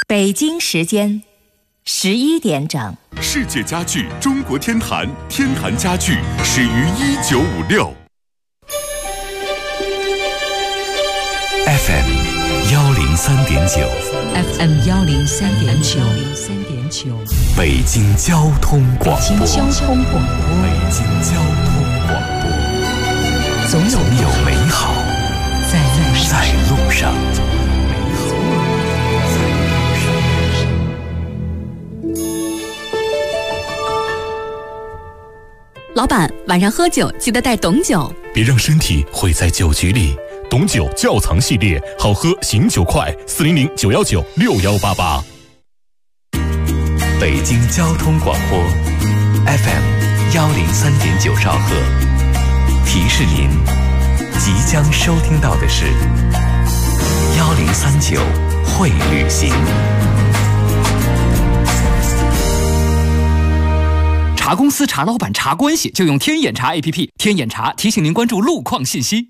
北京时间11点整。 世界家具中国天坛，天坛家具始于1956。FM 103.9 FM 103.9， 北京交通广播。 北京交通广播，总有美好在路上。 老板，晚上喝酒记得带董酒， 别让身体毁在酒局里。董酒窖藏系列，好喝醒酒快，400-919-6188。 北京交通广播 FM 103.9兆赫，提示您即将收听到的是1039会旅行。 查公司、查老板、查关系，就用天眼查 APP。天眼查提醒您关注路况信息。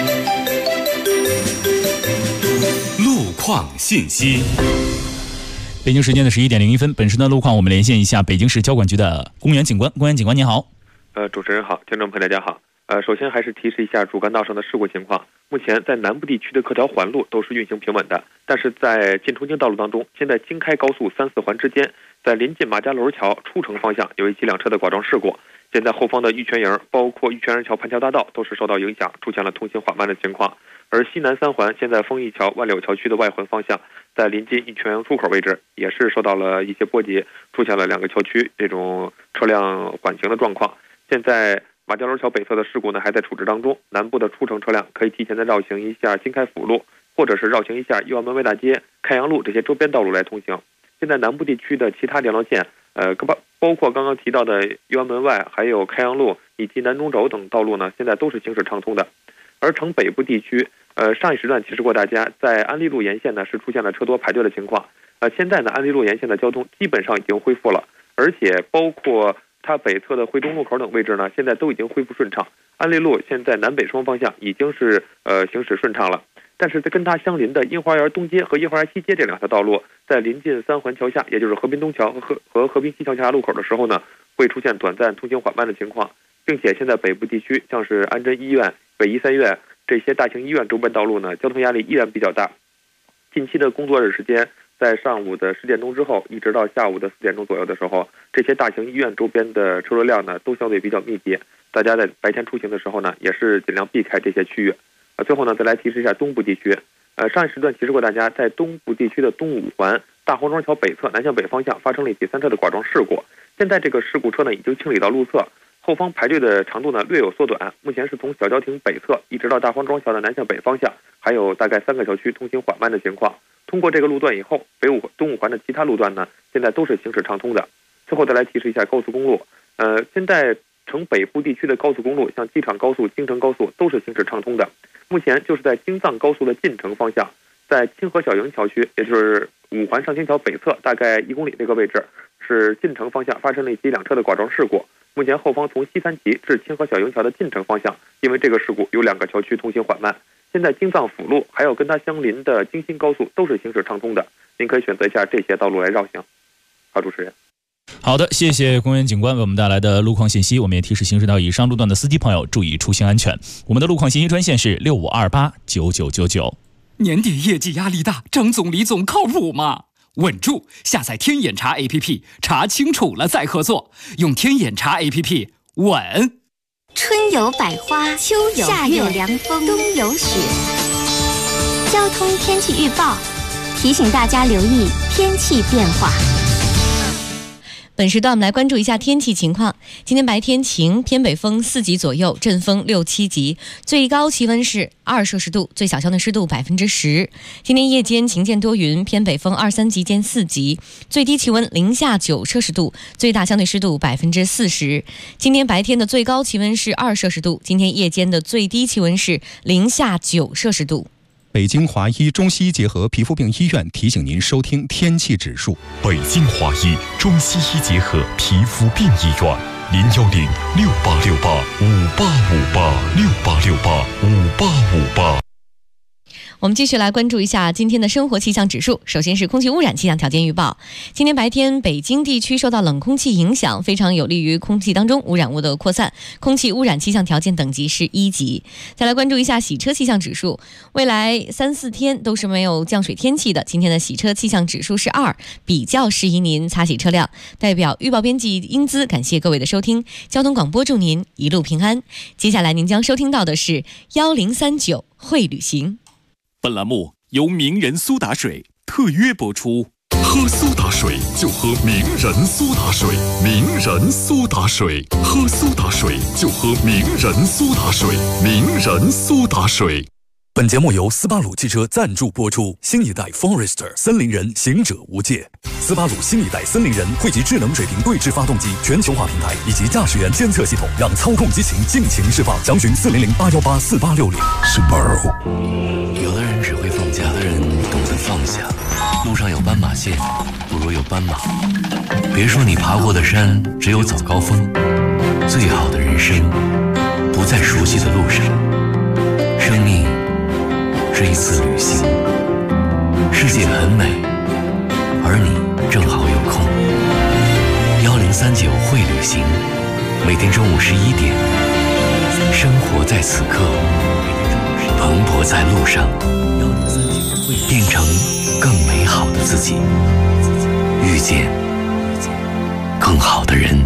路况信息。 北京时间的11点01分，本时段路况我们连线一下北京市交管局的公园警官。公园警官您好。 主持人好，听众朋友大家好。首先还是提示一下主干道上的事故情况。目前在南部地区的各条环路都是运行平稳的，但是在进重庆道路当中，现在京开高速3、4环之间，在临近马家楼桥出城方向有一起两车的剐撞事故。现在后方的玉泉营，包括玉泉人桥、盘桥大道都是受到影响，出现了通行缓慢的情况。而西南3环现在丰益桥、万柳桥区的外环方向，在临近玉泉营出口位置也是受到了一些波及，出现了两个桥区这种车辆缓行的状况。现在马家楼桥北侧的事故呢还在处置当中，南部的出城车辆可以提前的绕行一下新开辅路，或者是绕行一下右安门外大街、开阳路这些周边道路来通行。现在南部地区的其他两条线，包括刚刚提到的右安门外、还有开阳路以及南中轴等道路呢，现在都是行驶畅通的。而城北部地区，上一时段提示过大家，在安利路沿线呢是出现了车多排队的情况。现在呢，安利路沿线的交通基本上已经恢复了，而且包括它北侧的汇东路口等位置呢，现在都已经恢复顺畅。安利路现在南北双方向已经是行驶顺畅了。但是在跟它相邻的樱花园东街和樱花园西街这两条道路，在临近3环桥下，也就是和平东桥和和平西桥下路口的时候呢，会出现短暂通行缓慢的情况，并且现在北部地区像是安贞医院、北医3院这些大型医院周边道路呢，交通压力依然比较大。近期的工作日时间，在上午的10点钟之后，一直到下午的4点钟左右的时候，这些大型医院周边的车流量呢，都相对比较密集。大家在白天出行的时候呢，也是尽量避开这些区域。最后呢，再来提示一下东部地区。上一时段提示过大家，在东部地区的东5环大黄庄桥北侧南向北方向发生了一起3车的剐撞事故。现在这个事故车呢已经清理到路侧，后方排队的长度呢略有缩短。目前是从小交亭北侧一直到大黄庄桥的南向北方向，还有大概3个小区通行缓慢的情况。通过这个路段以后，东5环的其他路段呢，现在都是行驶畅通的。最后再来提示一下高速公路。现在城北部地区的高速公路，像机场高速、京承高速都是行驶畅通的。目前就是在京藏高速的进城方向，在清河小营桥区，也就是5环上清桥北侧大概1公里这个位置，是进城方向发生了一起两车的剐撞事故。目前后方从西三旗至清河小营桥的进城方向，因为这个事故有2个桥区通行缓慢。现在京藏辅路还有跟它相邻的京新高速都是行驶畅通的，您可以选择一下这些道路来绕行。好，主持人。 好的，谢谢公园警官为我们带来的路况信息。我们也提示行驶到以上路段的司机朋友注意出行安全。我们的路况信息专线是65289999。 年底业绩压力大，张总李总靠谱吗？稳住，下载天眼查 APP， 查清楚了再合作，用天眼查 APP 稳。 春有百花，秋有夏有凉风，冬有雪。交通天气预报提醒大家留意天气变化。 本时段我们来关注一下天气情况。今天白天晴，偏北风4级左右，阵风6、7级，最高气温是2摄氏度，最小相对湿度10%。今天夜间晴间多云，偏北风2、3级间4级，最低气温零下9摄氏度，最大相对湿度40%。今天白天的最高气温是2摄氏度，今天夜间的最低气温是零下9摄氏度。 北京华医中西医结合皮肤病医院提醒您收听天气指数。 北京华医中西医结合皮肤病医院，01068685858，68685858。 我们继续来关注一下今天的生活气象指数。首先是空气污染气象条件预报。今天白天北京地区受到冷空气影响，非常有利于空气当中污染物的扩散，空气污染气象条件等级是1级。再来关注一下洗车气象指数，未来3、4天都是没有降水天气的。今天的洗车气象指数是2，比较适宜您擦洗车辆。代表预报编辑英姿感谢各位的收听，交通广播祝您一路平安。接下来您将收听到的是1039会旅行。 本栏目由名人苏打水特约播出。喝苏打水就喝名人苏打水，名人苏打水，喝苏打水就喝名人苏打水，名人苏打水。 本节目由斯巴鲁汽车赞助播出。新一代 Forester 森林人，行者无界。斯巴鲁新一代森林人汇集智能水平对置发动机、全球化平台以及驾驶员监测系统，让操控激情尽情释放。详询400-818-4860。Subaru。 有的人只会放假，有的人懂得放下。路上有斑马线，不如有斑马。别说你爬过的山只有早高峰，最好的人生不在熟悉的路上。生命是一次旅行，世界很美，而你正好有空。1039会旅行，每天中午11点，生活在此刻，蓬勃在路上，变成更美好的自己，遇见更好的人。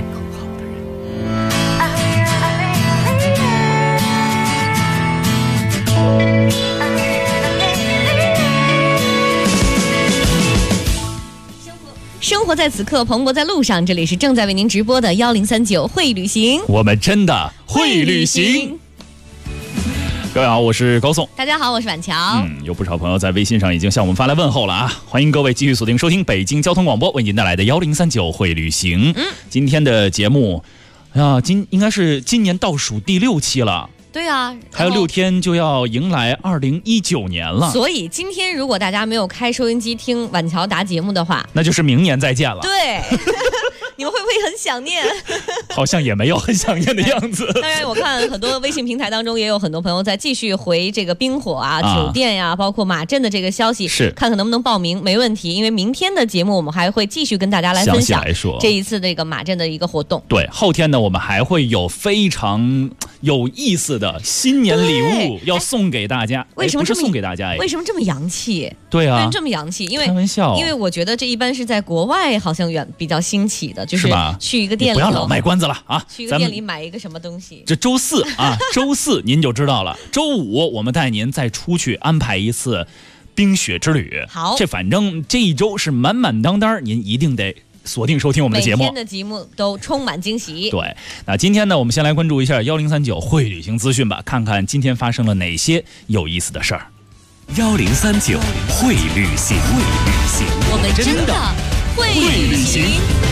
生活在此刻，蓬勃在路上。这里是正在为您直播的1039会旅行， 我们真的会旅行。各位好，我是高颂。 大家好，我是婉乔。 有不少朋友在微信上已经向我们发来问候了啊！欢迎各位继续锁定收听北京交通广播为您带来的1039会旅行。今天的节目，应该是今年倒数第6期了。 对啊， 还有6天就要迎来2019年了。 所以今天如果大家没有开收音机听婉乔答节目的话， 那就是明年再见了。 对。你们会不会很想念？ 好像也没有很想念的样子。 当然我看很多微信平台当中也有很多朋友在继续回这个冰火啊、酒店呀、包括马镇的这个消息， 是看看能不能报名。没问题，因为明天的节目我们还会继续跟大家来分享这一次这个马镇的一个活动。 对，后天呢我们还会有非常有意思的新年礼物要送给大家。 为什么不是送给大家？ 为什么这么洋气？ 对啊， 这么洋气，因为开玩笑， 因为我觉得这一般是在国外好像比较兴起的，就是去一个店里， 不要老卖关子了啊！ 去一个店里买一个什么东西。 这周4啊，周4您就知道了。周5我们带您再出去安排一次冰雪之旅。 好， 这反正这一周是满满当当，您一定得锁定收听我们的节目。 每天的节目都充满惊喜。 对，那今天呢，我们先来关注一下1039会旅行资讯吧，看看今天发生了哪些有意思的事儿。 1039会旅行， 我们真的会旅行。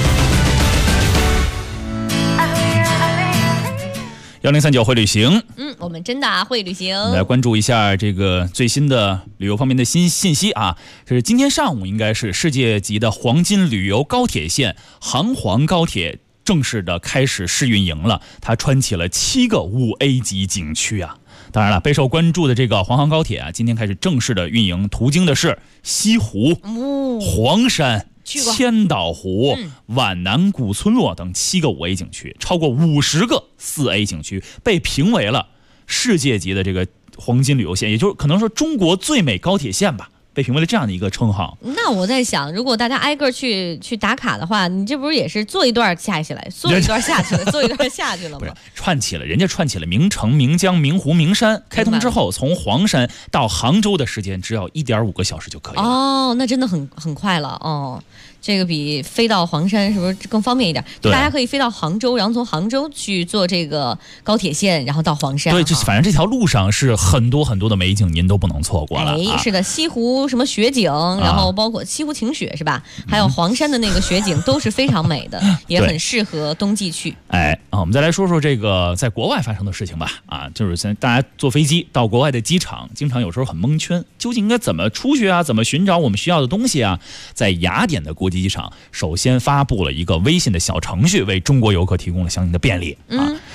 1039会旅行， 我们真的会旅行。 来关注一下这个最新的旅游方面的信息啊，这是今天上午应该是世界级的黄金旅游高铁线杭黄高铁正式的开始试运营了，它穿起了7个5A 级景区啊。当然了，备受关注的这个黄杭高铁啊，今天开始正式的运营，途经的是西湖、黄山、千岛湖、皖南古村落等7个5A 景区，超过50个4A 景区被评为了世界级的这个黄金旅游线，也就是可能说中国最美高铁线吧，被评为了这样的一个称号。 那我在想，如果大家挨个去打卡的话，你这不是也是坐一段下去了，坐一段下去了，坐一段下去了吗？ 不是，人家串起了名城、名江、名湖、名山，开通之后，从黄山到杭州的时间只要1.5个小时就可以了。 哦，那真的很快了哦。这个比飞到黄山是不是更方便一点？大家可以飞到杭州，然后从杭州去坐这个高铁线，然后到黄山。 对，反正这条路上是很多很多的美景，您都不能错过了。 是的，西湖什么雪景，然后包括西湖晴雪是吧？还有黄山的那个雪景都是非常美的，也很适合冬季去。 我们再来说说这个在国外发生的事情吧。就是大家坐飞机到国外的机场，经常有时候很蒙圈，究竟应该怎么出去啊？怎么寻找我们需要的东西啊？在雅典的国际机场首先发布了一个微信的小程序，为中国游客提供了相应的便利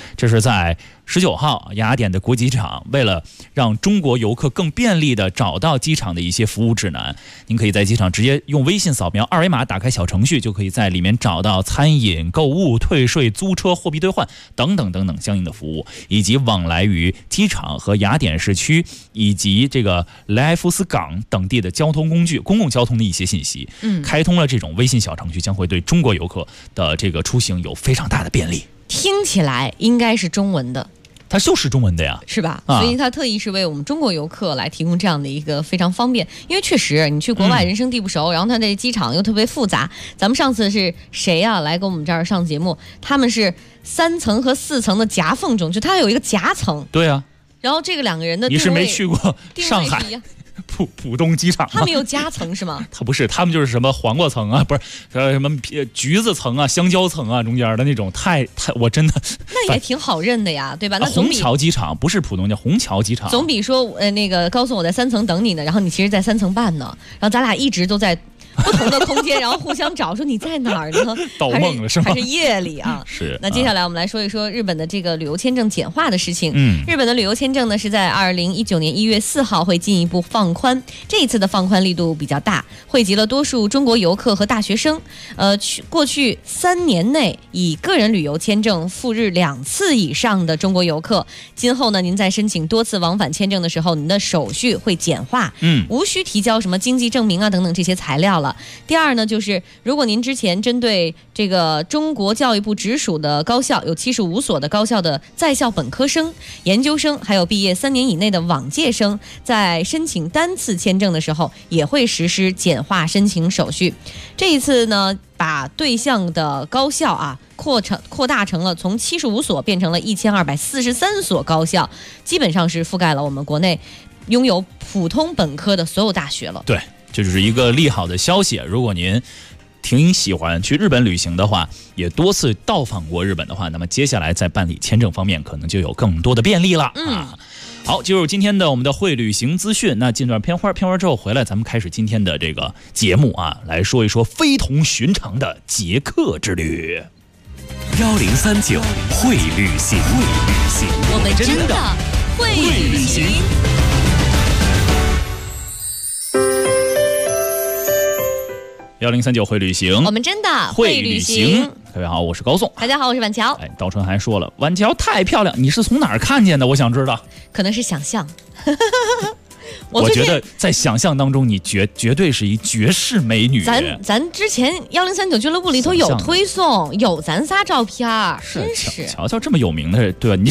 这是在19号雅典的国际机场，为了让中国游客更便利地找到机场的一些服务指南，您可以在机场直接用微信扫描2维码，打开小程序，就可以在里面找到餐饮、购物、退税、租车、货币兑换等等相应的服务，以及往来于机场和雅典市区以及这个莱夫斯港等地的交通工具、公共交通的一些信息。开通了这种微信小程序，将会对中国游客的这个出行有非常大的便利。 听起来应该是中文的。 它就是中文的呀， 是吧？所以它特意是为我们中国游客来提供这样的一个非常方便，因为确实你去国外人生地不熟，然后它这机场又特别复杂。咱们上次是谁啊来跟我们这儿上节目？他们是3层和4层的夹缝中，就它有一个夹层。 对啊。 然后这个2个人的你是没去过上海浦东机场， 他们有夹层是吗？ 他不是，他们就是什么黄瓜层啊，不是什么橘子层啊、香蕉层啊，中间的那种，太我真的那也挺好认的呀，对吧？那虹桥机场不是浦东，叫虹桥机场， 总比说那个告诉我在3层等你呢，然后你其实在3层半呢，然后咱俩一直都在不同的空间，然后互相找，说你在哪儿呢？ 盗梦了是吗？ 还是夜里啊？ 是。 那接下来我们来说一说日本的这个旅游签证简化的事情。日本的旅游签证呢是在2019年1月4号会进一步放宽，这一次的放宽力度比较大，惠及了多数中国游客和大学生。过去3年内以个人旅游签证赴日2次以上的中国游客，今后呢您在申请多次往返签证的时候，您的手续会简化，无需提交什么经济证明啊等等这些材料了。第二呢，就是如果您之前针对这个中国教育部直属的高校有75所的高校的在校本科生、研究生，还有毕业3年以内的往届生，在申请单次签证的时候，也会实施简化申请手续。这一次呢，把对象的高校啊扩大成了从75所变成了1243所高校，基本上是覆盖了我们国内拥有普通本科的所有大学了。 对。这就是一个利好的消息。如果您挺喜欢去日本旅行的话，也多次到访过日本的话，那么接下来在办理签证方面可能就有更多的便利了。好，进入今天的我们的会旅行资讯。那进段片花之后回来，咱们开始今天的这个节目啊，来说一说非同寻常的捷克之旅。 1039会旅行， 我们真的会旅行。 1039会旅行， 我们真的会旅行。 各位好，我是高颂。 大家好，我是晚乔。 刀春还说了，晚乔太漂亮，你是从哪儿看见的？我想知道。 可能是想象。 我觉得在想象当中，你绝对是一绝世美女。 咱之前1039俱乐部里头有推送，有咱仨照片，真是。 乔乔这么有名的，对吧？你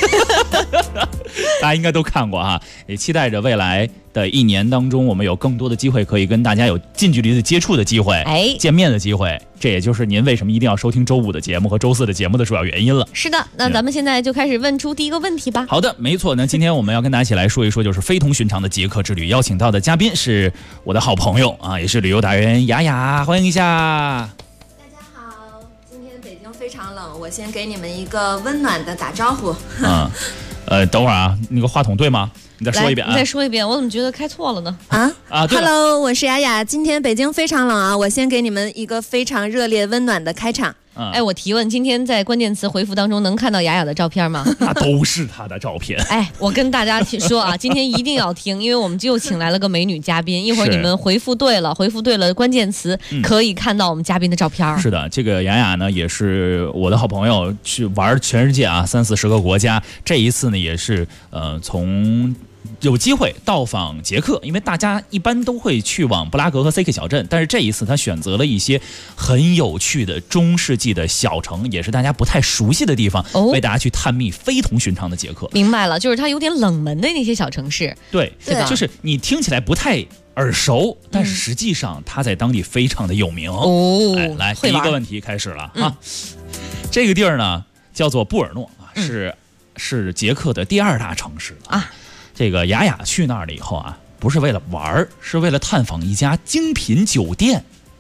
大家应该都看过哈，也期待着未来的1年当中，我们有更多的机会可以跟大家有近距离的接触的机会，见面的机会。这也就是您为什么一定要收听周5的节目和周4的节目的主要原因了。 是的，那咱们现在就开始问出第一个问题吧。 好的，没错。那今天我们要跟大家一起来说一说，就是非同寻常的捷克之旅。邀请到的嘉宾是我的好朋友啊，也是旅游达人雅雅，欢迎一下。 大家好，今天北京非常冷，我先给你们一个温暖的打招呼。 等会儿啊，那个话筒对吗？你再说一遍啊！ 你再说一遍，我怎么觉得开错了呢？ Hello， 我是雅雅。今天北京非常冷啊，我先给你们一个非常热烈温暖的开场。 我提问，今天在关键词回复当中能看到雅雅的照片吗？ 那都是她的照片。 我跟大家说啊，今天一定要听，因为我们又请来了个美女嘉宾。一会儿你们回复对了关键词，可以看到我们嘉宾的照片。 是的，这个雅雅呢也是我的好朋友，去玩全世界啊，30-40个国家。这一次呢也是从有机会到访捷克，因为大家一般都会去往布拉格和 CK 小镇，但是这一次他选择了一些很有趣的中世纪的小城，也是大家不太熟悉的地方，为大家去探秘非同寻常的捷克。 明白了，就是它有点冷门的那些小城市。 对，就是你听起来不太耳熟，但是实际上它在当地非常的有名。来，第一个问题开始了啊。这个地儿呢叫做布尔诺啊，是捷克的第2大城市啊。这个雅雅去那儿了以后啊，不是为了玩，是为了探访一家精品酒店。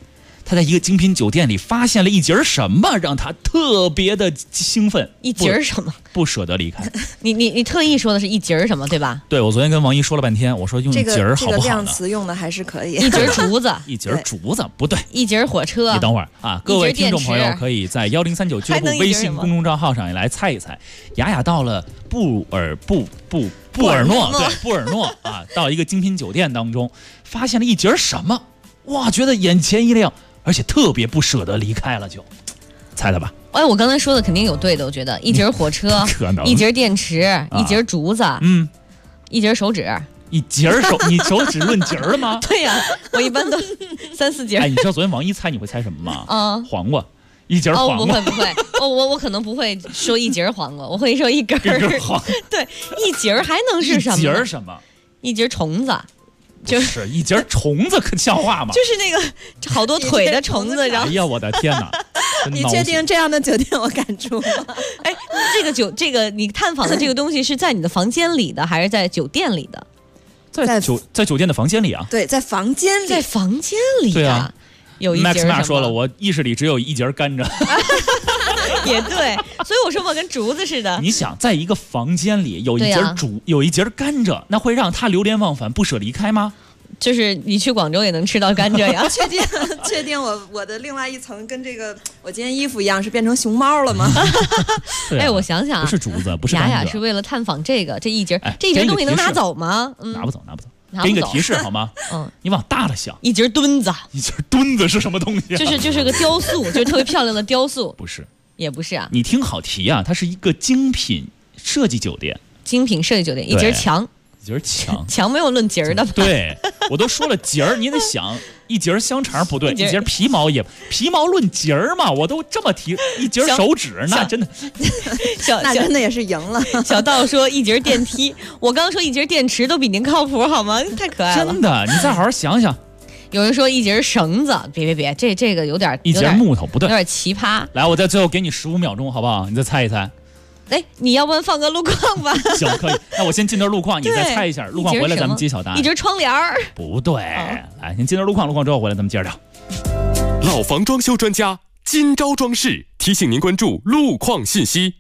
他在一个精品酒店里发现了一节什么，让他特别的兴奋。 一节什么？ 不舍得离开。 你特意说的是一节什么，对吧？ 对，我昨天跟王一说了半天，我说用一节好不好呢？ 这个量词用的还是可以。 一节竹子， 一节竹子不对， 一节火车。 你等会儿啊，各位听众朋友可以在1039俱乐部微信公众账号上来猜一猜。雅雅到了布尔诺，对，布尔诺啊，到一个精品酒店当中，发现了一节什么？哇，觉得眼前一亮，而且特别不舍得离开了，就猜猜吧。 哎，我刚才说的肯定有对的，我觉得一节火车，一节电池，一节竹子，一节手指。 一节你手指论节了吗？ 对呀，我一般都3、4节。 哎，你知道昨天王一猜你会猜什么吗？黄瓜。一节黄瓜。 不会，我可能不会说一节黄瓜，我会说一根黄瓜。 对，一节还能是什么？ 一节什么？ 一节虫子。 就是一节虫子，可像话吗？ 就是那个好多腿的虫子，然后。 哎呀，我的天哪！ 你确定这样的酒店我敢住吗？ 哎，这个你探访的这个东西是在你的房间里的，还是在酒店里的？ 在酒店的房间里啊。 对，在房间里。 在房间里。 对啊。 有一节什么 Max 说了，我意识里只有一节甘蔗。 也对，所以我说我跟竹子似的。 你想，在一个房间里有一节甘蔗，那会让他流连忘返、不舍离开吗？ 就是你去广州也能吃到甘蔗呀。 确定我的另外一层跟这个我今天衣服一样是变成熊猫了吗？ 哎，我想想， 不是竹子，不是甘蔗。 雅雅是为了探访这一节东西能拿走吗？ 拿不走。给你个提示好吗？你往大了想。 一节墩子。 一节墩子是什么东西？ 就是个雕塑，就是特别漂亮的雕塑。 不是。 也不是啊。 你听好题啊，它是一个精品设计酒店。 精品设计酒店，一节墙。 一节墙。 墙没有论节的吧？ 对，我都说了节儿，你得想一节香肠不对，一节皮毛论节儿嘛，我都这么提，一节手指那真的， 那真的也是赢了。 小道说一节电梯，我刚说一节电池都比您靠谱好吗？太可爱了。 真的，你再好好想想。 有人说一节绳子，别，这个有点一节木头不对， 有点奇葩。 来，我在最后给你15秒钟，好不好？你再猜一猜。 哎，你要不然放个路况吧？ 行，可以。那我先进段路况，你再猜一下。路况回来咱们揭晓答案。 一节窗帘儿。 不对，来，先进段路况之后回来咱们接着聊。 老房装修专家今朝装饰提醒您关注路况信息。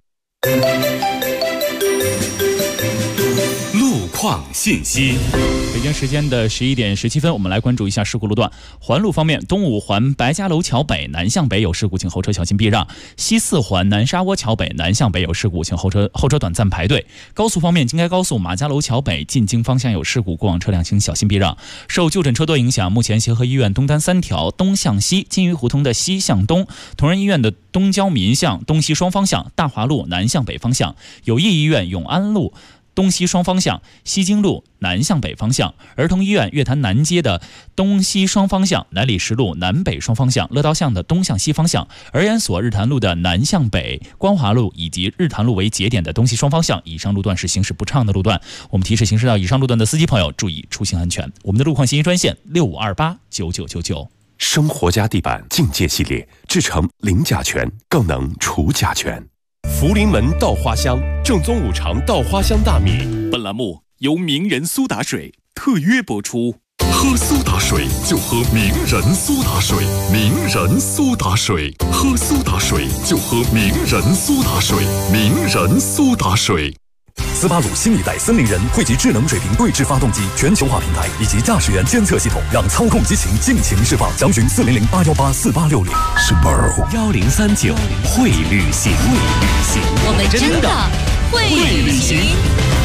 路况信息。 北京时间的11点17分，我们来关注一下事故路段。环路方面，东五环白家楼桥北南向北有事故，请后车小心避让；西四环南沙窝桥北南向北有事故，请后车短暂排队。高速方面，京开高速马家楼桥北进京方向有事故，过往车辆请小心避让。受就诊车多影响，目前协和医院东单3条东向西、金鱼胡同的西向东、同仁医院的东郊民巷东西双方向、大华路南向北方向、友谊医院永安路东西双方向、西京路南向北方向、儿童医院月坛南街的东西双方向、南礼士路南北双方向、乐道巷的东向西方向、儿研所日坛路的南向北、光华路以及日坛路为节点的东西双方向，以上路段是行驶不畅的路段。我们提示行驶到以上路段的司机朋友注意出行安全。我们的路况信息专线65289999。 生活家地板境界系列，制成零甲醛，更能除甲醛。福临门稻花香，正宗五常稻花香大米。 本栏目由名人苏打水特约播出。 喝苏打水就喝名人苏打水，名人苏打水，喝苏打水就喝名人苏打水，名人苏打水。 斯巴鲁新一代森林人汇集智能水平对置发动机、全球化平台以及驾驶员监测系统，让操控激情尽情释放。详询400-818-4860。 Subaru 1039会旅行， 我们真的会旅行。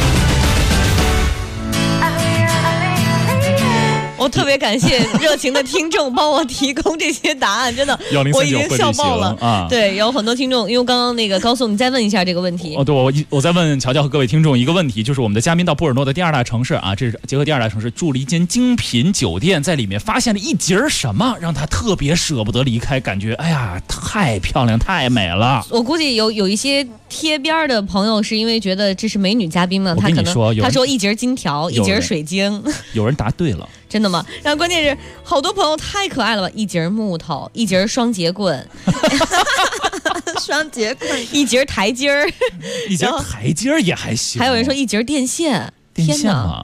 我特别感谢热情的听众帮我提供这些答案，真的，我已经笑爆了啊！对，有很多听众，因为刚刚那个高颂，你再问一下这个问题。 哦，对，我再问乔乔和各位听众一个问题，就是我们的嘉宾到布尔诺的第二大城市啊，这是结合第二大城市住了一间精品酒店，在里面发现了一节什么，让他特别舍不得离开，感觉哎呀太漂亮太美了。 我估计有一些贴边的朋友是因为觉得这是美女嘉宾嘛，他可能他说一节金条，一节水晶， 有人答对了。 真的吗？然后关键是好多朋友太可爱了吧，一节木头，一节双节棍， 双节棍， 一节台阶儿， 一节台阶儿也还行。 还有人说一节电线， 电线啊，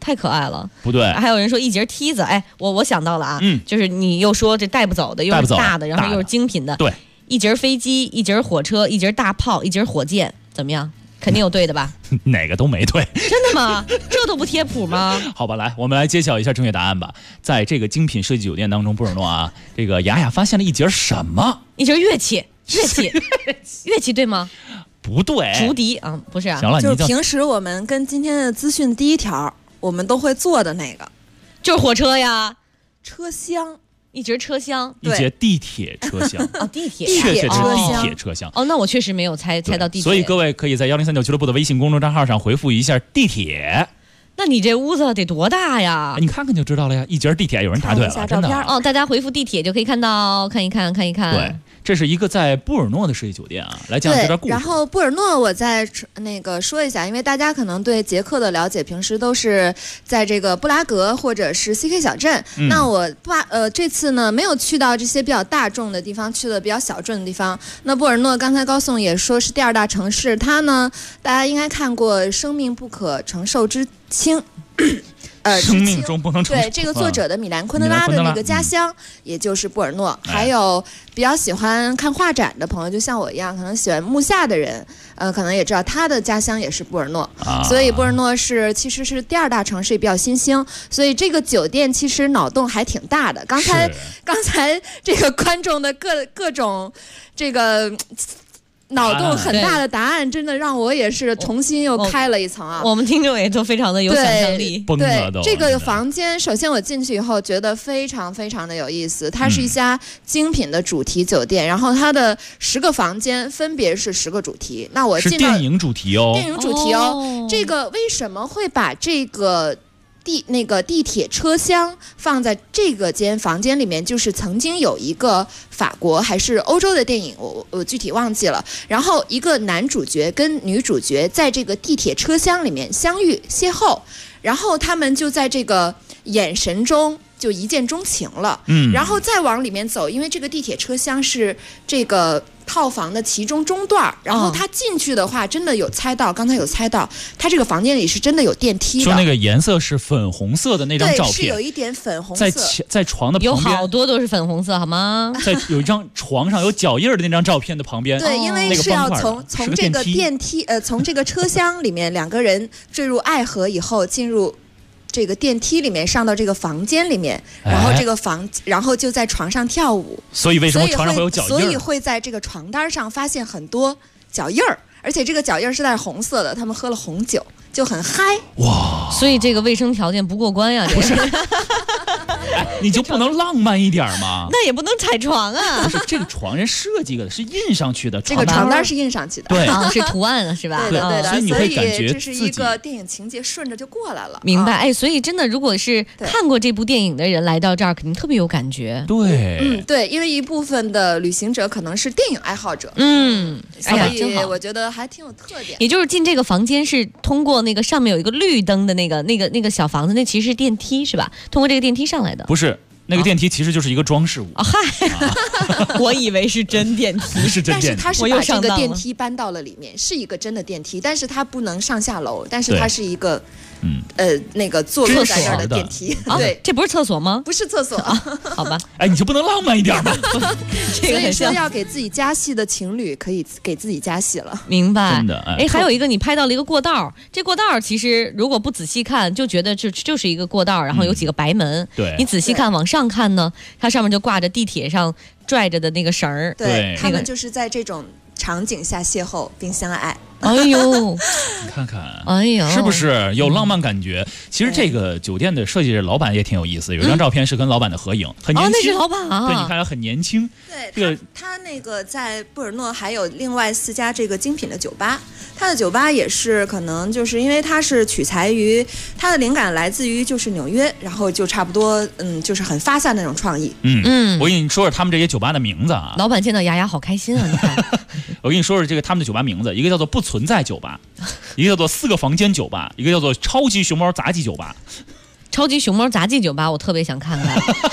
太可爱了。 不对， 还有人说一节梯子，哎，我想到了啊，就是你又说这带不走的，又是大的，然后又是精品的， 对， 一节飞机，一节火车，一节大炮，一节火箭，怎么样？肯定有对的吧？ 哪个都没对。 真的吗？这都不贴谱吗？ 好吧，来，我们来揭晓一下正确答案吧。在这个精品设计酒店当中，布尔诺啊，这个雅雅发现了一节什么？ 一节乐器，乐器对吗？ 不对， 竹笛啊，不是啊。 行了， 就是平时我们跟今天的资讯第一条，我们都会做的那个， 就是火车呀， 车厢。 一节车厢， 一节地铁车厢哦，地铁确切是地铁车厢。 哦，那我确实没有猜到地铁。 所以各位可以在1039俱乐部的微信公众账号上回复一下地铁。 那你这屋子得多大呀？ 你看看就知道了呀，一节地铁有人答对了，真的。 哦，大家回复地铁就可以看一看。 对，这是一个在布尔诺的设计酒店啊，来讲这段故事。 然后布尔诺，我再那个说一下，因为大家可能对捷克的了解，平时都是在这个布拉格或者是 CK 小镇。那我这次呢没有去到这些比较大众的地方，去了比较小众的地方。那布尔诺刚才高颂也说是第2大城市，它呢大家应该看过《生命不可承受之轻》。 生命中不能承受。 对，这个作者的米兰昆德拉的那个家乡，也就是布尔诺。还有比较喜欢看画展的朋友，就像我一样，可能喜欢木下的人，可能也知道他的家乡也是布尔诺。所以布尔诺其实是第2大城市，也比较新兴。所以这个酒店其实脑洞还挺大的。刚才这个观众的各种这个。脑洞很大的答案，真的让我也是重新又开了一层啊！ 我们听众也都非常的有想象力。 对，这个房间，首先我进去以后觉得非常非常的有意思。它是一家精品的主题酒店，然后它的10个房间分别是10个主题。那我进到是电影主题哦， 电影主题哦。这个为什么会把这个？地铁车厢放在这个间房间里面，就是曾经有一个法国还是欧洲的电影，我具体忘记了。然后一个男主角跟女主角在这个地铁车厢里面相遇邂逅，然后他们就在这个眼神中就一见钟情了。然后再往里面走，因为这个地铁车厢是这个套房的其中中段，然后他进去的话，真的有猜到，刚才有猜到，他这个房间里是真的有电梯的。 说那个颜色是粉红色的那张照片， 对，是有一点粉红色。 在床的旁边有好多都是粉红色，好吗？ 在有一张床上有脚印的那张照片的旁边， 对，因为是要从这个电梯从这个车厢里面2个人坠入爱河以后进入。这个电梯里面上到这个房间里面，然后然后就在床上跳舞。 所以为什么床上会有脚印？ 所以会在这个床单上发现很多脚印儿，而且这个脚印是带红色的。他们喝了红酒，就很嗨。 哇！ 所以这个卫生条件不过关呀，这是。 你就不能浪漫一点吗？ 那也不能踩床啊！ 不是，这个床人设计的是印上去的， 这个床单是印上去的， 对， 是图案是吧？ 对的， 所以你会感觉这是一个电影情节，顺着就过来了。 明白，哎，所以真的，如果是看过这部电影的人来到这儿，肯定特别有感觉。 对， 对，因为一部分的旅行者可能是电影爱好者，所以我觉得还挺有特点。 也就是进这个房间是通过那个上面有一个绿灯的那个小房子，那其实是电梯是吧？通过这个电梯上来的。 不是，那个电梯其实就是一个装饰物。 我以为是真电梯， 是真电梯。 但是它是把这个电梯搬到了里面，是一个真的电梯，但是它不能上下楼，但是它是一个。那个坐落在这儿的电梯，对， 这不是厕所吗？ 不是厕所， 好吧。 哎，你就不能浪漫一点吗？ 所以说要给自己加戏的情侣可以给自己加戏了。 明白。 真的， 哎，还有一个你拍到了一个过道，这过道其实如果不仔细看，就觉得就是一个过道，然后有几个白门。 对， 你仔细看往上看呢，它上面就挂着地铁上拽着的那个绳儿。 对，他们就是在这种场景下邂逅并相爱。 哎呦， 你看看， 哎呦， 是不是有浪漫感觉？其实这个酒店的设计老板也挺有意思，有一张照片是跟老板的合影，很年轻。 那是老板啊。 对，你看他很年轻。 对，这个他那个在布尔诺还有另外4家这个精品的酒吧，他的酒吧也是可能就是因为他是取材于他的灵感来自于就是纽约，然后就差不多就是很发散那种创意。 我跟你说说他们这些酒吧的名字啊。 老板见到雅雅好开心啊！你看， 我跟你说说这个他们的酒吧名字，一个叫做不存在酒吧，一个叫做4个房间酒吧，一个叫做超级熊猫杂技酒吧。 超级熊猫杂技酒吧，我特别想看看。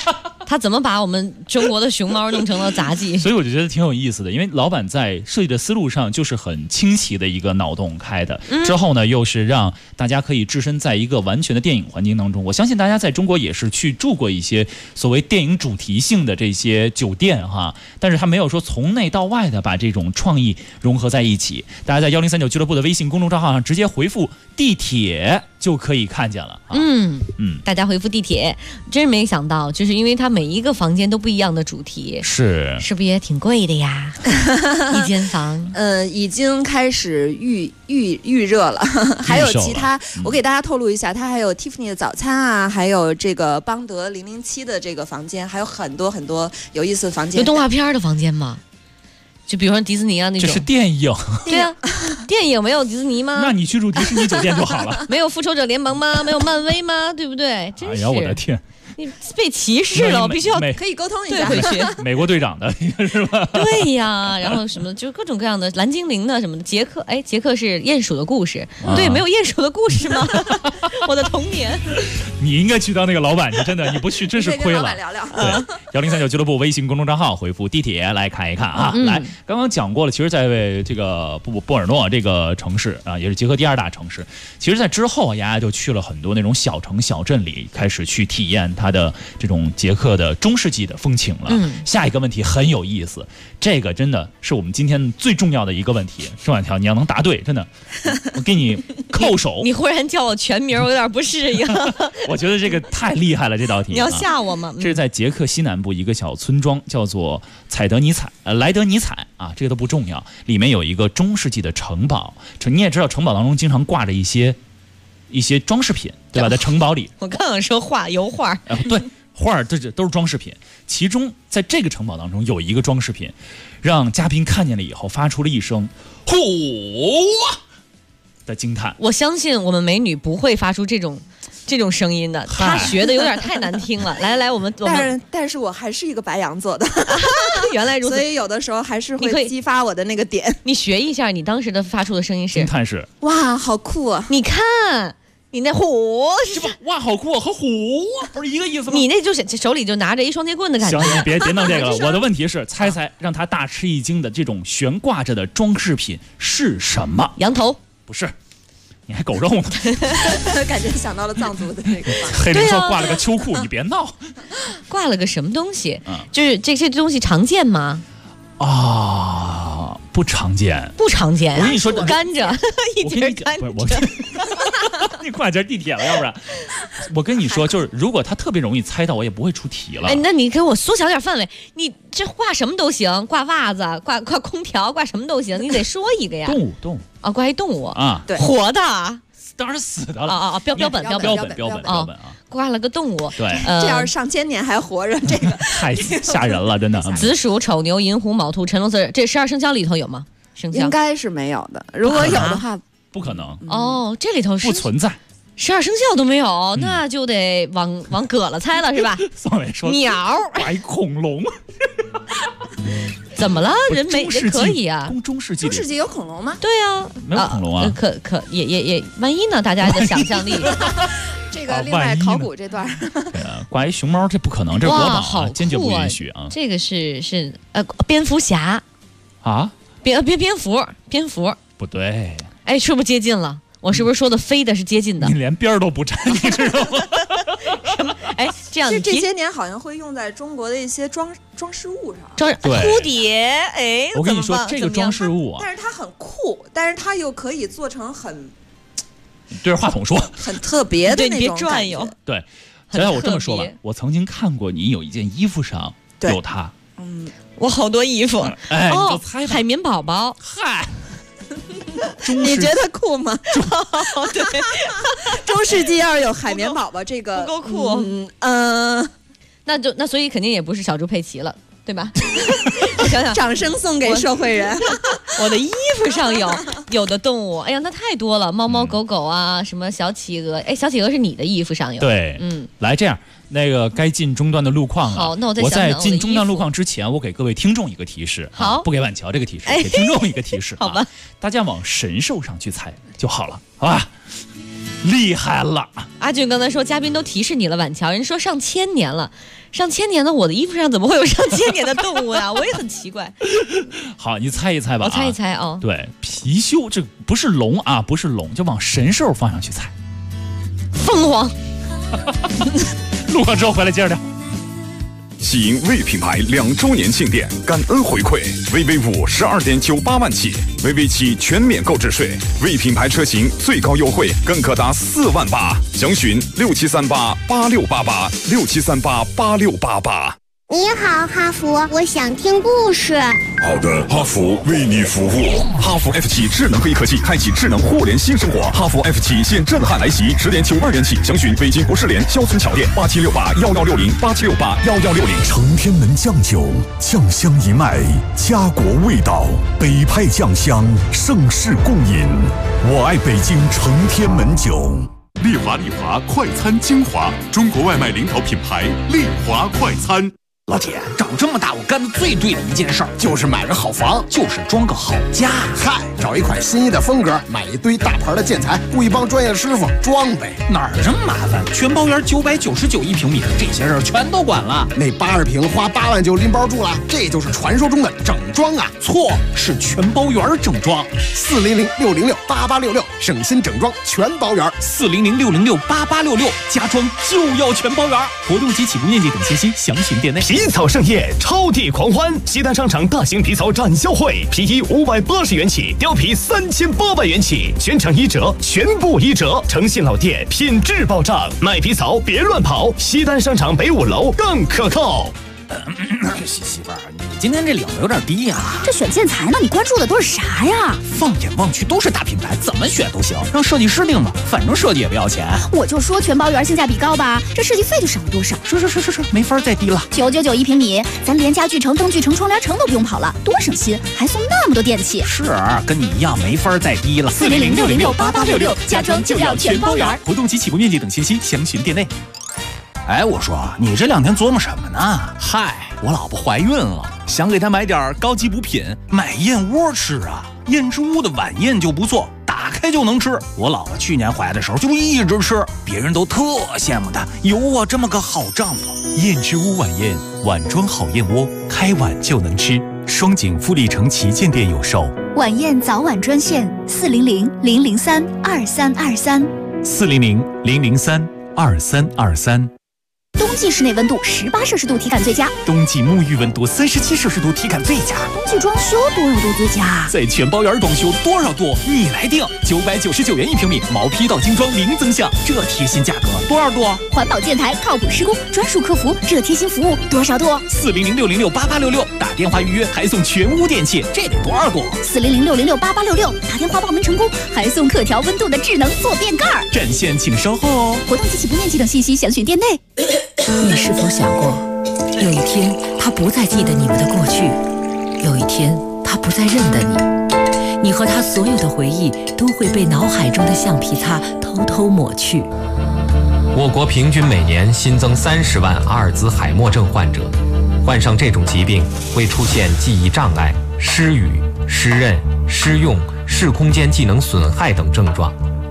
他怎么把我们中国的熊猫弄成了杂技？ 所以我就觉得挺有意思的，因为老板在设计的思路上就是很清奇的一个脑洞开的。之后呢，又是让大家可以置身在一个完全的电影环境当中。我相信大家在中国也是去住过一些所谓电影主题性的这些酒店哈，但是他没有说从内到外的把这种创意融合在一起。大家在1039俱乐部的微信公众账号上直接回复地铁就可以看见了。 大家回复地铁，真是没想到，就是因为它每一个房间都不一样的主题，是不是也挺贵的呀？一间房， 已经开始预热了，还有其他，我给大家透露一下，它还有 Tiffany 的早餐啊，还有这个邦德007的这个房间，还有很多很多有意思的房间。 有动画片的房间吗？就比如说迪士尼啊那种。 这是电影。 对啊，电影没有迪士尼吗？ 那你去住迪士尼酒店就好了。 没有复仇者联盟吗？没有漫威吗？对不对？真是。 哎呀，我的天！ 你被歧视了，我必须要可以沟通一下。 对回去。 美国队长的是吧？ 对呀，然后什么就各种各样的蓝精灵的什么的，杰克是鼹鼠的故事，对，没有鼹鼠的故事吗？我的童年。 你应该去当那个老板去，真的，你不去真是亏了。 聊聊。 对，1039俱乐部微信公众账号回复地铁来看一看啊。来，刚刚讲过了，其实在这个波尔诺这个城市啊，也是捷克第2大城市。其实，在之后，丫就去了很多那种小城小镇里，开始去体验它的这种捷克的中世纪的风情了。下一个问题很有意思，这个真的是我们今天最重要的一个问题。郑婉条，你要能答对，真的，我给你叩首。 你忽然叫我全名，我有点不适应。 我觉得这个太厉害了，这道题。 你要吓我吗？ 这是在捷克西南部一个小村庄，叫做莱德尼采啊，这个都不重要。里面有一个中世纪的城堡，你也知道，城堡当中经常挂着一些装饰品，对吧？在城堡里， 我刚想说油画， 对，画这都是装饰品。其中在这个城堡当中有一个装饰品，让嘉宾看见了以后发出了一声“呼”的惊叹。 我相信我们美女不会发出这种声音的，她学的有点太难听了。来，我们但是我还是一个白羊座的， 原来如此， 所以有的时候还是会激发我的那个点。 你学一下，你当时的发出的声音是？ 惊叹是。 哇，好酷啊！ 你看。你那虎是吧？哇，好酷啊！和虎不是一个意思吗？ 你那就是手里就拿着一双截棍的感觉。 行，你别弄这个了。我的问题是，猜让他大吃一惊的这种悬挂着的装饰品是什么？ 羊头不是，你还狗肉呢？ 感觉想到了藏族的那个。 黑人说挂了个秋裤，你别闹。 挂了个什么东西？就是这东西常见吗？ 啊，不常见。 不常见。 我跟你说， 甘蔗一节甘蔗。 你快点地铁了，要不然我跟你说，就是如果他特别容易猜到，我也不会出题了。 哎，那你给我缩小点范围，你这挂什么都行，挂袜子、挂空调、挂什么都行，你得说一个呀。 动物啊，挂一动物啊， 对，活的， 当然死的了啊！标本啊， 挂了个动物， 对， 这要是上千年还活着，这个太吓人了，真的。 子鼠、丑牛、寅虎、卯兔、辰龙、巳，这12生肖里头有吗？生肖应该是没有的，如果有的话。 不可能哦，这里头不存在 ，12生肖都没有，那就得往葛了猜了，是吧？ 宋伟说鸟， 白恐龙， 怎么了？人可以啊？ 中世纪有恐龙吗？ 对啊， 没有恐龙啊？ 可也，万一呢？大家的想象力。 这个另外考古这段， 挂一熊猫，这不可能，这是国宝啊，坚决不允许啊！ 这个是蝙蝠侠啊， 蝙蝠不对。 哎，是不是接近了？我是不是说的飞的是接近的？ 你连边儿都不沾，你知道吗？ 什么？哎， 这些年好像会用在中国的一些装饰物上， 蝴蝶。哎， 我跟你说，这个装饰物啊， 但是它很酷，但是它又可以做成很对着话筒说， 很特别的那种。 别转悠。 对，小小，我这么说吧，我曾经看过你有一件衣服上有它。 我好多衣服。 哎，你就猜吧。 海绵宝宝。 嗨。 你觉得酷吗？ 对， 中世纪要是有海绵宝宝，这个不够酷。那所以肯定也不是小猪佩奇了，对吧？我想想， 掌声送给社会人。 我的衣服上有的动物，哎呀，那太多了，猫猫狗狗啊，什么小企鹅。哎，小企鹅是你的衣服上有。 对，来这样。那个该进中段的路况了。 好，那我在进中段路况之前，我给各位听众一个提示。 好， 不给晚乔这个提示，给听众一个提示。 好吧， 大家往神兽上去猜就好了，好吧？ 厉害了。 阿俊刚才说嘉宾都提示你了，晚桥人说上千年了，上千年的我的衣服上怎么会有上千年的动物呀？我也很奇怪。 好，你猜一猜吧。 我猜一猜哦。 对，貔貅这不是龙啊，不是龙，就往神兽方向去猜。 凤凰。 录完之后回来接着聊。 喜迎魏品牌2周年庆典，感恩回馈，VV5 12.98万起，VV7全免购置税，魏品牌车型最高优惠更可达4万8，详询67388688，67388688。 你好，哈佛，我想听故事。 好的，哈佛为你服务。哈佛 F7 智能黑科技，开启智能互联新生活。哈佛 F7 现震撼来袭，10.92元起，详询北京国士联肖村桥店87681160，87681160。 承天门酱酒，酱香一脉，家国味道，北派酱香，盛世共饮。我爱北京承天门酒。 丽华快餐精华，中国外卖领导品牌丽华快餐。 老铁，长这么大我干的最对的一件事儿，就是买个好房，就是装个好家。 嗨，找一款心仪的风格，买一堆大牌的建材，雇一帮专业师傅装呗。 哪儿这么麻烦？全包圆999一平米，这些事儿全都管了。 那80平花8万就拎包住了，这就是传说中的整装啊！ 错，是全包圆整装。 400-606-8866，省心整装全包圆。 400-606-8866，家装就要全包圆。活动及起步面积等信息详询店内。 皮草盛宴，超地狂欢！西单商场大型皮草展销会，皮衣580元起，貂皮3800元起，全场1折，全部1折。诚信老店，品质保障，买皮草别乱跑。西单商场北5楼更可靠。 媳妇儿，你今天这领子有点低呀。 这选建材呢，你关注的都是啥呀？ 放眼望去都是大品牌，怎么选都行，让设计师定吧，反正设计也不要钱。 我就说全包圆性价比高吧，这设计费就省了多少？ 是，没法再低了。 999一平米，咱连家具城、灯具城、窗帘城都不用跑了，多省心，还送那么多电器。 是，跟你一样没法再低了。 400-606-8866，家装就要全包圆。 活动及起步面积等信息详询店内。哎，我说你这2天琢磨什么呢？嗨，我老婆怀孕了，想给她买点高级补品，买燕窝吃啊。燕之屋的晚宴就不错，打开就能吃。我老婆去年怀的时候就一直吃，别人都特羡慕她有我这么个好丈夫。 燕之屋晚宴，碗装好燕窝，开碗就能吃。双井富力城旗舰店有售。 晚宴早晚专线400-003-2323。 400-003-2323。 冬季室内温度18摄氏度体感最佳， 冬季沐浴温度37摄氏度体感最佳， 冬季装修多少度最佳？ 在全包圆装修多少度你来定，999元一平米，毛坯到精装零增项，这贴心价格多少度？ 环保建材靠谱施工，专属客服，这贴心服务多少度 ？400-606-8866，打电话预约还送全屋电器，这得多少度 ？400-606-8866，打电话报名成功还送可调温度的智能坐便盖。 战线请稍后哦。 活动及起步面积等信息详询店内。 你是否想过，有一天他不再记得你们的过去，有一天他不再认得你，你和他所有的回忆都会被脑海中的橡皮擦偷偷抹去。 我国平均每年新增30万阿尔兹海默症患者，患上这种疾病会出现记忆障碍、失语、失认、失用、视空间技能损害等症状。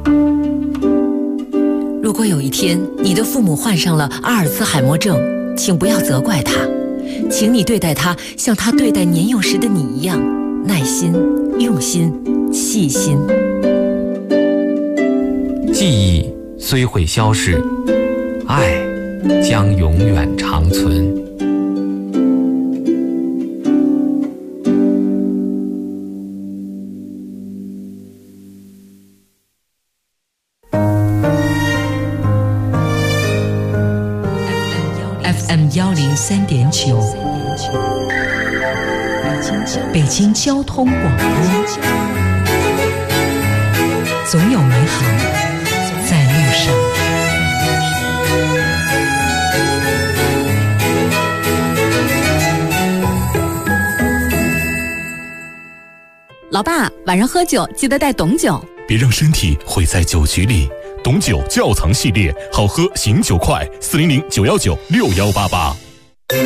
如果有一天你的父母患上了阿尔兹海默症，请不要责怪他，请你对待他像他对待年幼时的你一样，耐心、用心、细心。 记忆虽会消逝，爱将永远长存。 103.9，北京交通广播，总有美好在路上。 老爸，晚上喝酒记得带董酒， 别让身体毁在酒局里。董酒窖藏系列，好喝醒酒快，400-919-6188。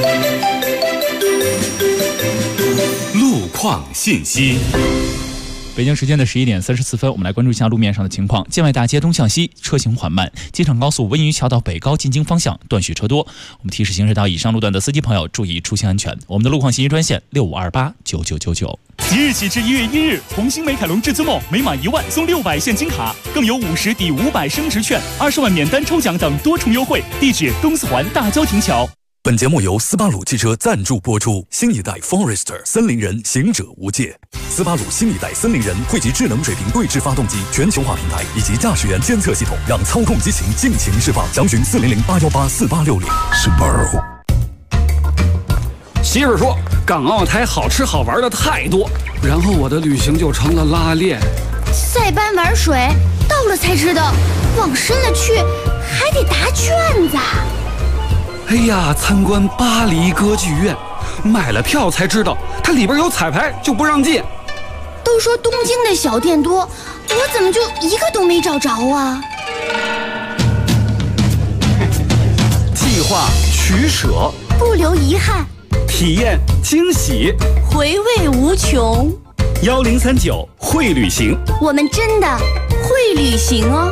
路况信息。 北京时间的11点34分，我们来关注一下路面上的情况。建外大街东向西车行缓慢，机场高速温榆桥到北高进京方向断续车多。我们提示行驶到以上路段的司机朋友注意出行安全。我们的路况信息专线65289999。 即日起至1月1日，红星美凯龙至尊梦每满1万送600现金卡，更有50抵500升值券、20万免单抽奖等多重优惠。地址东四环大郊亭桥。 本节目由斯巴鲁汽车赞助播出。新一代 Forester 森林人，行者无界。斯巴鲁新一代森林人汇集智能水平对置发动机全球化平台以及驾驶员监测系统，让操控激情尽情释放。详询400-818-4860。Subaru。 媳妇说，港澳台好吃好玩的太多，然后我的旅行就成了拉练。 塞班玩水，到了才知道，往深了去还得答卷子。 哎呀，参观巴黎歌剧院，买了票才知道它里边有彩排，就不让进。 都说东京的小店多，我怎么就一个都没找着啊？ 计划取舍， 不留遗憾， 体验惊喜， 回味无穷。 1039会旅行， 我们真的会旅行哦。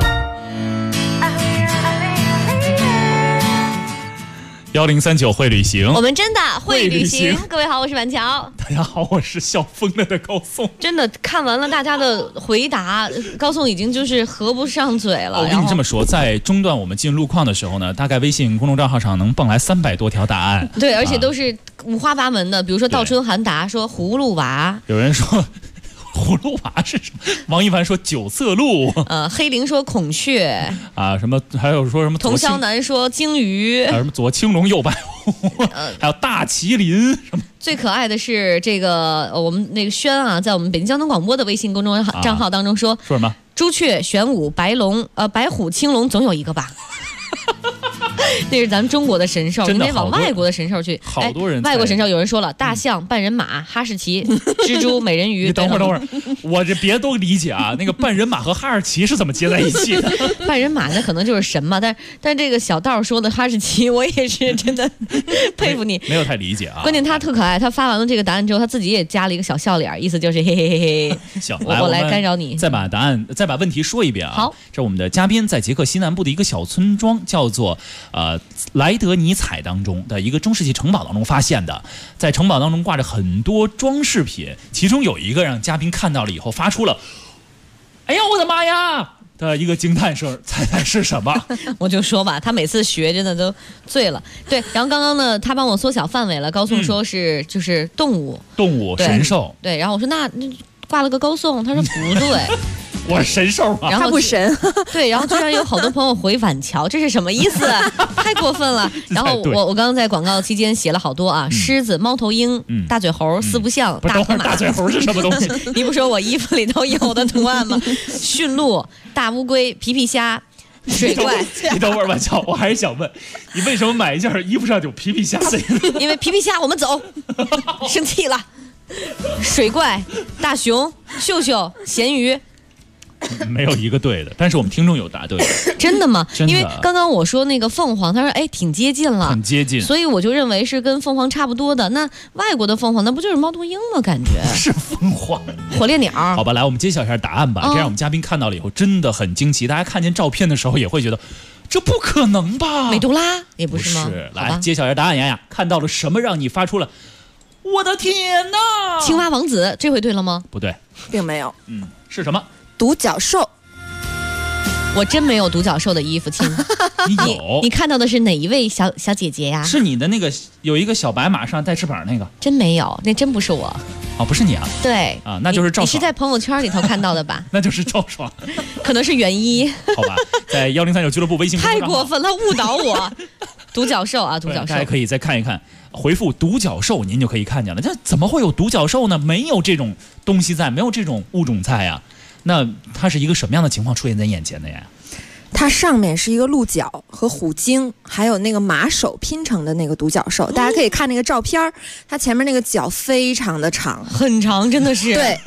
1039会旅行， 我们真的会旅行。各位好，我是板桥。 大家好，我是笑疯了的高颂。 真的看完了大家的回答，高颂已经就是合不上嘴了。 我跟你这么说，在中段我们进路况的时候呢，大概微信公众账号上能蹦来300多条答案。 对，而且都是五花八门的，比如说倒春寒答说葫芦娃， 有人说葫芦娃是什么？王一凡说九色鹿， 黑灵说孔雀啊，什么还有说什么？ 童潇南说鲸鱼， 还有什么左青龙右白虎，还有大麒麟什么？ 最可爱的是这个我们那个轩啊，在我们北京交通广播的微信公众账号当中说什么？ 朱雀、玄武、白龙，白虎、青龙总有一个吧。那是咱们中国的神兽，你得往外国的神兽去。 好多人， 外国神兽有人说了，大象、半人马、哈士奇、蜘蛛、美人鱼。 你等会儿，我这别都理解啊。那个半人马和哈士奇是怎么接在一起的？ 半人马那可能就是神嘛，但这个小道说的哈士奇，我也是真的佩服你。 没有太理解啊。 关键他特可爱，他发完了这个答案之后，他自己也加了一个小笑脸，意思就是嘿嘿嘿嘿。 行， 我来干扰你。 再把问题说一遍啊。 好， 这我们的嘉宾在捷克西南部的一个小村庄，叫做莱德尼采当中的一个中世纪城堡当中发现的，在城堡当中挂着很多装饰品，其中有一个让嘉宾看到了以后发出了哎呀我的妈呀的一个惊叹声，猜是什么？ 我就说吧，他每次学真的都醉了。对，然后刚刚呢，他帮我缩小范围了，高颂说是就是动物神兽。 对，然后我说那挂了个高颂，他说不对。 我是神兽吗？ 然后他不神。 对，然后居然有好多朋友回板桥，这是什么意思？太过分了。然后我刚刚在广告期间写了好多啊，狮子、猫头鹰、大嘴猴、四不像、大河马。 大嘴猴是什么东西？ 你不说我衣服里头有的图案吗？驯鹿、大乌龟、皮皮虾。水怪， 你等会儿吧，乔，我还是想问，你为什么买一件衣服上有皮皮虾的？ 因为皮皮虾，我们走，生气了。水怪、大熊、秀秀、咸鱼。 没有一个对的，但是我们听众有答对的。 真的吗？ 真的。 因为刚刚我说那个凤凰，他说哎挺接近了， 很接近， 所以我就认为是跟凤凰差不多的。那外国的凤凰，那不就是猫头鹰吗？感觉是凤凰， 火烈鸟。 好吧，来我们揭晓一下答案吧，这样我们嘉宾看到了以后真的很惊奇，大家看见照片的时候也会觉得这不可能吧？ 美杜拉也不是吗？ 是，来揭晓一下答案，雅雅看到了什么让你发出了我的天哪？ 青蛙王子，这回对了吗？ 不对， 并没有。 是什么？ 独角兽。 我真没有独角兽的衣服，亲。你看到的是哪一位小姐姐呀？ 是你的那个有一个小白马上带翅膀那个？ 真没有，那真不是我。 哦，不是你啊？ 对啊，那就是赵爽。 你是在朋友圈里头看到的吧？ 那就是赵爽， 可能是原一。 好吧，在1039俱乐部微信公众太过分了，误导我。独角兽啊，独角兽， 大家可以再看一看，回复独角兽，您就可以看见了。这怎么会有独角兽呢？没有这种东西在，没有这种物种在呀。那它是一个什么样的情况出现在眼前的呀？ 它上面是一个鹿角和虎鲸，还有那个马首拼成的那个独角兽。大家可以看那个照片，它前面那个角非常的长， 很长，真的是。 对，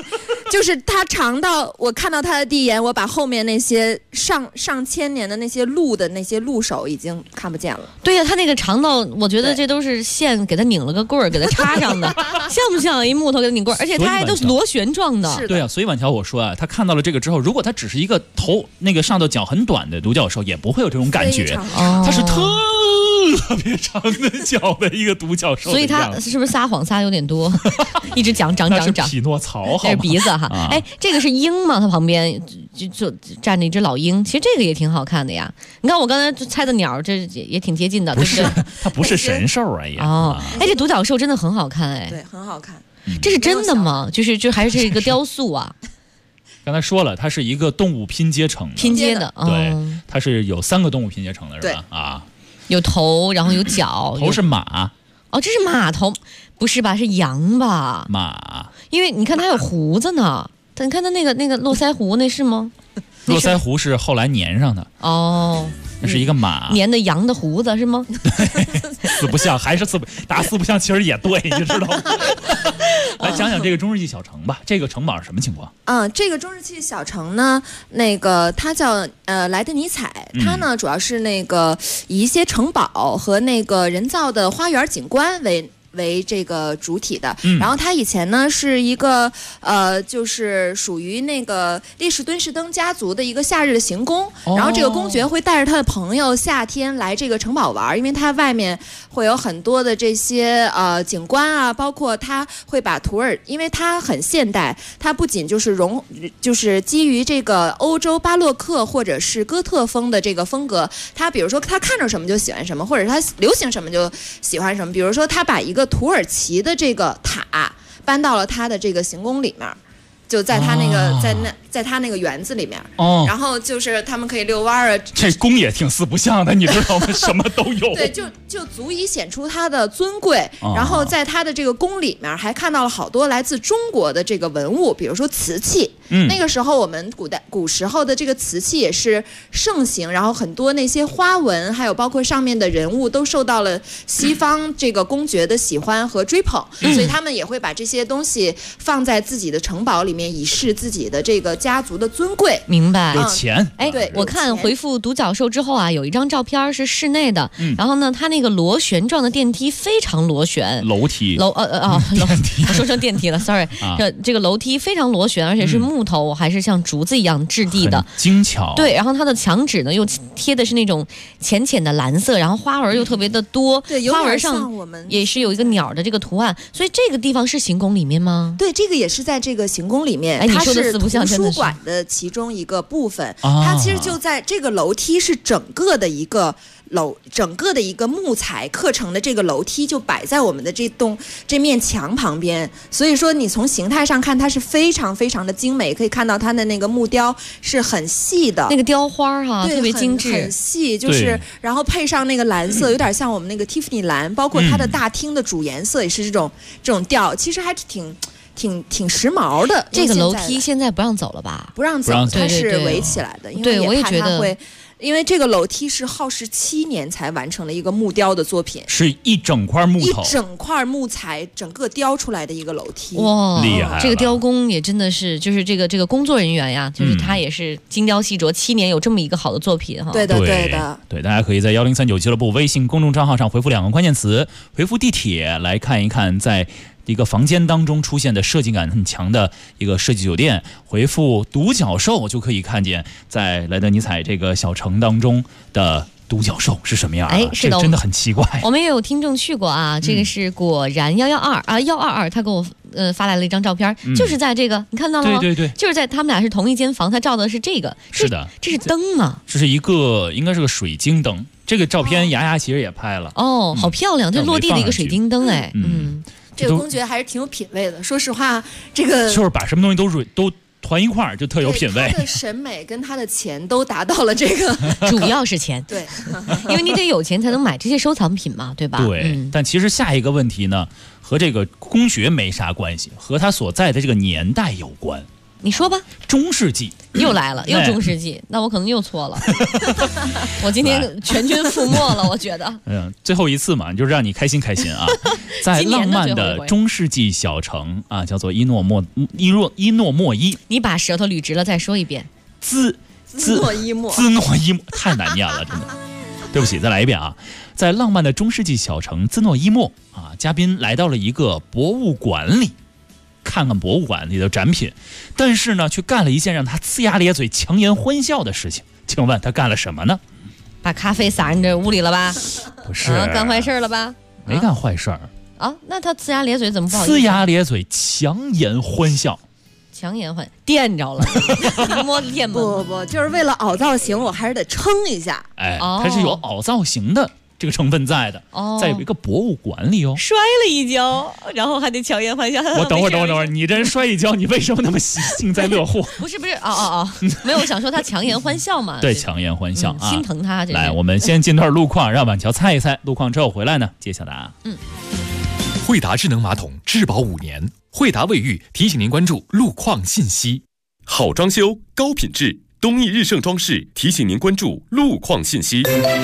就是他长到我看到他的第一眼，我把后面那些上千年的那些鹿的那些鹿首已经看不见了。 对呀，他那个长到，我觉得这都是线给他拧了个棍儿，给他插上的，像不像一木头给他拧棍儿？而且他还都是螺旋状的。 对啊，所以婉乔我说啊，他看到了这个之后，如果他只是一个头那个上头脚很短的独角兽，也不会有这种感觉。它是特别长的脚的一个独角兽， 所以他是不是撒谎撒有点多？一直长。 那是匹诺曹， 这是鼻子哈。哎，这个是鹰吗？它旁边就站着一只老鹰，其实这个也挺好看的呀。你看我刚才猜的鸟，这也挺接近的， 不是， 对不对？ 它不是神兽哎呀。 哦，哎，这独角兽真的很好看哎。 对，很好看。 这是真的吗？就还是一个雕塑啊？ 刚才说了，它是一个动物拼接成的。 拼接的， 对，它是有3个动物拼接成的，是吧？啊， 有头，然后有脚。 头是马。 哦，这是马头，不是吧？是羊吧？ 马， 因为你看它有胡子呢。你看它那个络腮胡，那是吗？ 络腮胡是后来粘上的。 哦， 那是一个马粘的羊的胡子是吗？ 四不像，还是四不像，其实也对，你知道吗？来讲讲这个中世纪小城吧。这个城堡是什么情况？ 这个中世纪小城呢，那个它叫莱德尼采，它呢主要是那个以一些城堡和那个人造的花园景观为这个主体的，然后它以前呢是一个就是属于那个列士敦士登家族的一个夏日的行宫，然后这个公爵会带着他的朋友夏天来这个城堡玩，因为它外面会有很多的这些景观啊，包括它会把因为它很现代，它不仅就是基于这个欧洲巴洛克或者是哥特风的这个风格，它比如说它看着什么就喜欢什么，或者它流行什么就喜欢什么，比如说它把一个土耳其的这个塔搬到了他的这个行宫里面，就在他那个在他那个园子里面，然后就是他们可以遛弯啊。 这宫也挺四不像的，你知道吗？什么都有。 对，就足以显出他的尊贵。然后在他的这个宫里面，还看到了好多来自中国的这个文物，比如说瓷器。那个时候我们古时候的这个瓷器也是盛行，然后很多那些花纹，还有包括上面的人物，都受到了西方这个公爵的喜欢和追捧，所以他们也会把这些东西放在自己的城堡里面，以示自己的这个家族的尊贵。 明白？ 有钱。 哎，对，我看回复独角兽之后啊，有一张照片是室内的，然后呢，它那个螺旋状的电梯非常螺旋， 楼梯， 我说成电梯了 ，sorry，这个楼梯非常螺旋，而且是木头还是像竹子一样质地的， 精巧。 对，然后它的墙纸呢又贴的是那种浅浅的蓝色，然后花纹又特别的多， 对， 花纹上也是有一个鸟的这个图案，所以这个地方是行宫里面吗？ 对，这个也是在这个行宫里面， 它是图书馆的其中一个部分，它其实就在这个楼梯是整个的一个木材刻成的这个楼梯就摆在我们的这面墙旁边，所以说你从形态上看它是非常非常的精美，可以看到它的那个木雕是很细的， 那个雕花哈，特别精致， 很细，就是然后配上那个蓝色，有点像我们那个 Tiffany 蓝，包括它的大厅的主颜色也是这种调，其实还挺时髦的。 这个楼梯现在不让走了吧？ 不让走，它是围起来的，因为也怕它会。因为这个楼梯是耗时7年才完成了一个木雕的作品， 是一整块木头， 一整块木材整个雕出来的一个楼梯。 哇， 厉害！ 这个雕工也真的是，就是这个工作人员呀，就是他也是精雕细琢，7年有这么一个好的作品哈。 对的， 对，大家可以在103.9俱乐部微信公众账号上回复2个关键词，回复地铁来看一看在一个房间当中出现的设计感很强的一个设计酒店，回复独角兽就可以看见在莱德尼采这个小城当中的独角兽是什么样啊？ 哎，是的， 这真的很奇怪。 我们也有听众去过啊，这个是果然122，他给我发来了一张照片，就是在这个你看到了吗？ 对， 就是在他们俩是同一间房，他照的是这个。 是的， 这是灯吗？ 这是一个应该是个水晶灯。这个照片雅其实也拍了。 哦，好漂亮，这落地的一个水晶灯哎。 这个公爵还是挺有品位的。说实话，这个就是把什么东西都团一块儿，就特有品位。 他的审美跟他的钱都达到了这个， 主要是钱。 对， 因为你得有钱才能买这些收藏品嘛，对吧？ 对。但其实下一个问题呢，和这个公爵没啥关系，和他所在的这个年代有关。 你说吧。 中世纪又来了，又中世纪，那我可能又错了。我今天全军覆没了，我觉得。 最后一次嘛，就是让你开心开心啊！在浪漫的中世纪小城啊，叫做伊诺莫伊。 你把舌头捋直了再说一遍。 兹诺伊莫太难念了，真的。对不起，再来一遍啊！在浪漫的中世纪小城兹诺伊莫啊，嘉宾来到了一个博物馆里。看看博物馆里的展品，但是呢，却干了一件让他呲牙咧嘴、强颜欢笑的事情。请问他干了什么呢？ 把咖啡洒人这屋里了吧？ 不是， 干坏事了吧？ 没干坏事啊？那他呲牙咧嘴怎么不好意思？ 呲牙咧嘴，强颜欢笑。 强颜欢电着了，你摸电吗？ 不，就是为了凹造型，我还是得撑一下。 哎，它是有凹造型的。这个成分在的，在一个博物馆里哦， 摔了一跤，然后还得强颜欢笑。 我等会儿，你这人摔一跤，你为什么那么幸灾乐祸？ 不是，没有，我想说他强颜欢笑嘛。 对，强颜欢笑啊， 心疼他。 来，我们先进段路况，让婉乔猜一猜路况之后回来呢，揭晓答案。 惠达智能马桶质保5年，惠达卫浴提醒您关注路况信息。好装修，高品质，东益日盛装饰提醒您关注路况信息。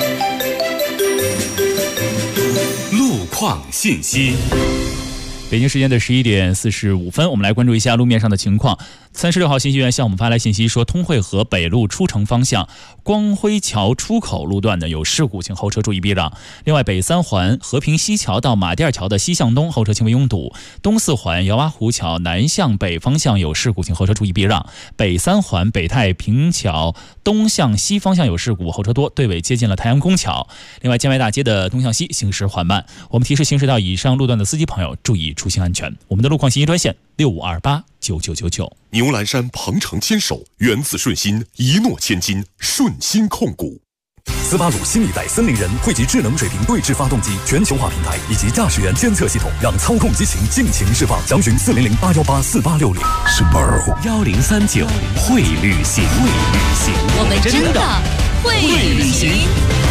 路况信息。 北京时间的11点45分，我们来关注一下路面上的情况。36号信息源向我们发来信息说，通惠河北路出城方向光辉桥出口路段呢有事故，请后车注意避让。另外，北3环和平西桥到马甸桥的西向东后车轻微拥堵。东4环姚洼湖桥南向北方向有事故，请后车注意避让。北3环北太平桥东向西方向有事故，后车多，队尾接近了太阳宫桥。另外，建外大街的东向西行驶缓慢，我们提示行驶到以上路段的司机朋友注意出行安全。我们的路况信息专线65289999。 牛栏山鹏程牵手，源自顺心，一诺千金，顺心控股。 斯巴鲁新一代森林人汇集智能水平对置发动机全球化平台以及驾驶员监测系统，让操控激情尽情释放。详询400-818-4860。 1039会旅行， 我们真的会旅行。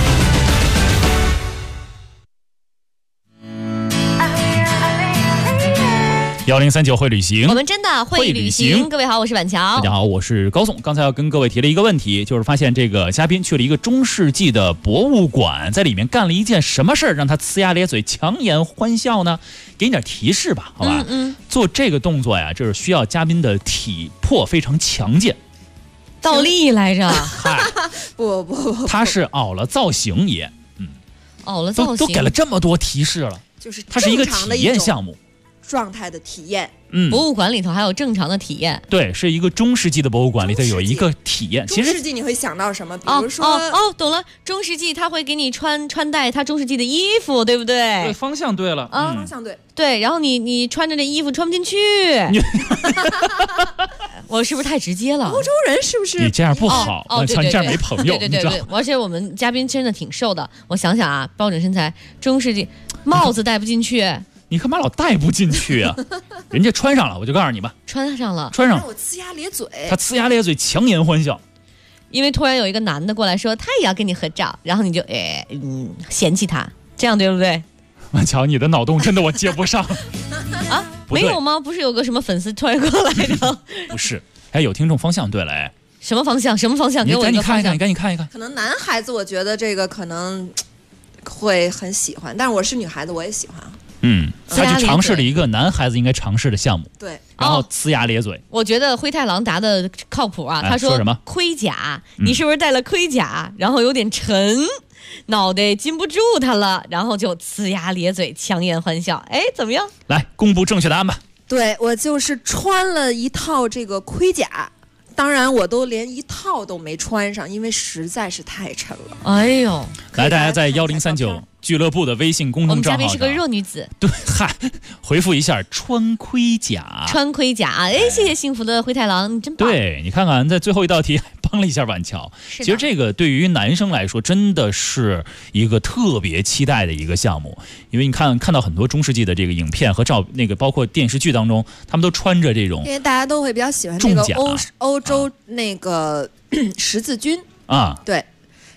1039会旅行， 我们真的会旅行。各位好，我是婉乔。 大家好，我是高颂。刚才要跟各位提了一个问题，就是发现这个嘉宾去了一个中世纪的博物馆，在里面干了一件什么事儿，让他呲牙咧嘴、强颜欢笑呢？给你点提示吧，好吧？做这个动作呀，就是需要嘉宾的体魄非常强健。 倒立来着？ 不， 他是凹了造型也， 凹了造型都给了这么多提示了， 就是它是一个体验项目。 状态的体验， 博物馆里头还有正常的体验。 对，是一个中世纪的博物馆里头有一个体验。 中世纪你会想到什么？比如说， 懂了，中世纪他会给你穿戴他中世纪的衣服，对不对？ 对，方向对了， 方向对。 对，然后你穿着这衣服穿不进去，我是不是太直接了？ 欧洲人是不是？ 你这样不好， 对， 你这样没朋友。 对，而且我们嘉宾真的挺瘦的，我想想啊，标准身材，中世纪帽子戴不进去。 你干嘛老戴不进去啊？人家穿上了，我就告诉你吧， 穿上了， 我呲牙咧嘴， 他呲牙咧嘴，强颜欢笑。 因为突然有一个男的过来说他也要跟你合照，然后你就嫌弃他，这样对不对？ 婉乔，你的脑洞真的我接不上啊？没有吗？不是有个什么粉丝突然过来的？ 不是，有听众方向对了， 什么方向？给我一个方向， 你赶紧看一看。 可能男孩子我觉得这个可能会很喜欢，但是我是女孩子，我也喜欢啊。 他去尝试了一个男孩子应该尝试的项目， 对， 然后呲牙咧嘴。 我觉得灰太狼答的靠谱啊，他说什么？ 盔甲，你是不是戴了盔甲？然后有点沉，脑袋禁不住他了，然后就呲牙咧嘴，强颜欢笑。怎么样？ 来公布正确答案吧。 对，我就是穿了一套这个盔甲。当然，我都连一套都没穿上，因为实在是太沉了。 哎呦！ 来，大家在1039俱乐部的微信公众账号上， 我们嘉宾是个弱女子。 对，回复一下穿盔甲。 谢谢幸福的灰太狼，你真棒。 对，你看看在最后一道题帮了一下婉乔。其实这个对于男生来说，真的是一个特别期待的一个项目，因为你看到很多中世纪的这个影片和包括电视剧当中，他们都穿着这种， 因为大家都会比较喜欢这个欧洲那个十字军啊，对。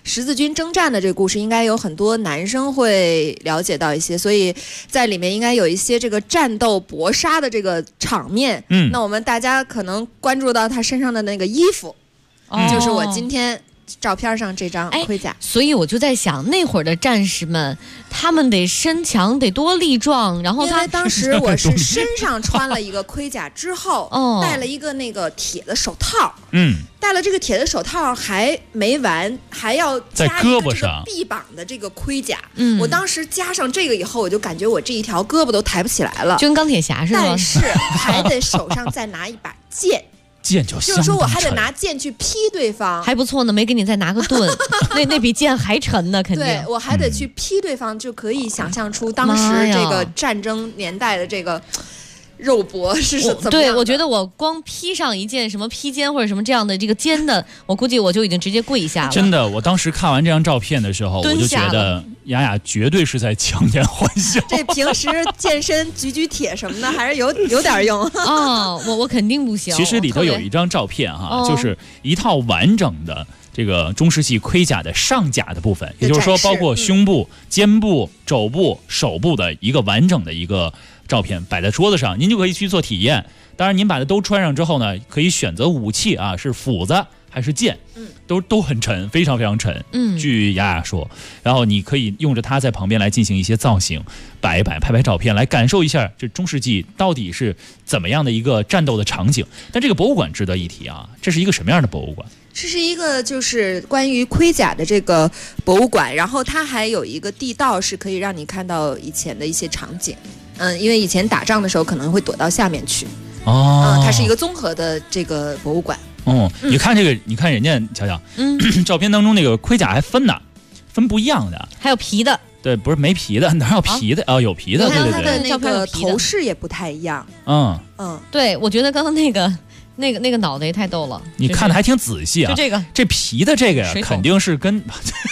十字军征战的这个故事，应该有很多男生会了解到一些，所以在里面应该有一些这个战斗搏杀的这个场面。那我们大家可能关注到他身上的那个衣服，就是我今天照片上这张盔甲。 所以我就在想，那会儿的战士们，他们得身强，得多力壮。然后因为当时我是身上穿了一个盔甲之后，戴了一个那个铁的手套。戴了这个铁的手套还没完，还要加一个这个臂膀的这个盔甲。我当时加上这个以后，我就感觉我这一条胳膊都抬不起来了， 就跟钢铁侠似的。 但是还得手上再拿一把剑。 剑就是说我还得拿剑去劈对方， 还不错呢，没给你再拿个盾，那比剑还沉呢，肯定。 对，我还得去劈对方，就可以想象出当时这个战争年代的这个肉搏是怎么样的。 对，我觉得我光披上一件什么披肩或者什么这样的这个肩的，我估计我就已经直接跪下了。 真的，我当时看完这张照片的时候，我就觉得雅雅绝对是在强颜欢笑。 这平时健身举铁什么的，还是有点用啊。我肯定不行。 其实里头有一张照片哈，就是一套完整的这个中世纪盔甲的上甲的部分，也就是说包括胸部、肩部、肘部、手部的一个完整的一个照片摆在桌子上，您就可以去做体验。当然您把它都穿上之后呢，可以选择武器啊，是斧子还是剑，都很沉，非常非常沉。据雅雅说，然后你可以用着它在旁边来进行一些造型，摆一摆，拍拍照片，来感受一下这中世纪到底是怎么样的一个战斗的场景。但这个博物馆值得一提啊，这是一个什么样的博物馆？ 这是一个就是关于盔甲的这个博物馆，然后它还有一个地道，是可以让你看到以前的一些场景。因为以前打仗的时候可能会躲到下面去。它是一个综合的这个博物馆。 你看这个，你看人家瞧瞧，照片当中那个盔甲还分不一样的， 还有皮的。 对，不是没皮的，哪有皮的？有皮的。 还有它的那个头饰也不太一样。 对，我觉得刚刚那个脑袋也太逗了。 你看的还挺仔细啊。 就这个， 这皮的这个呀，肯定是跟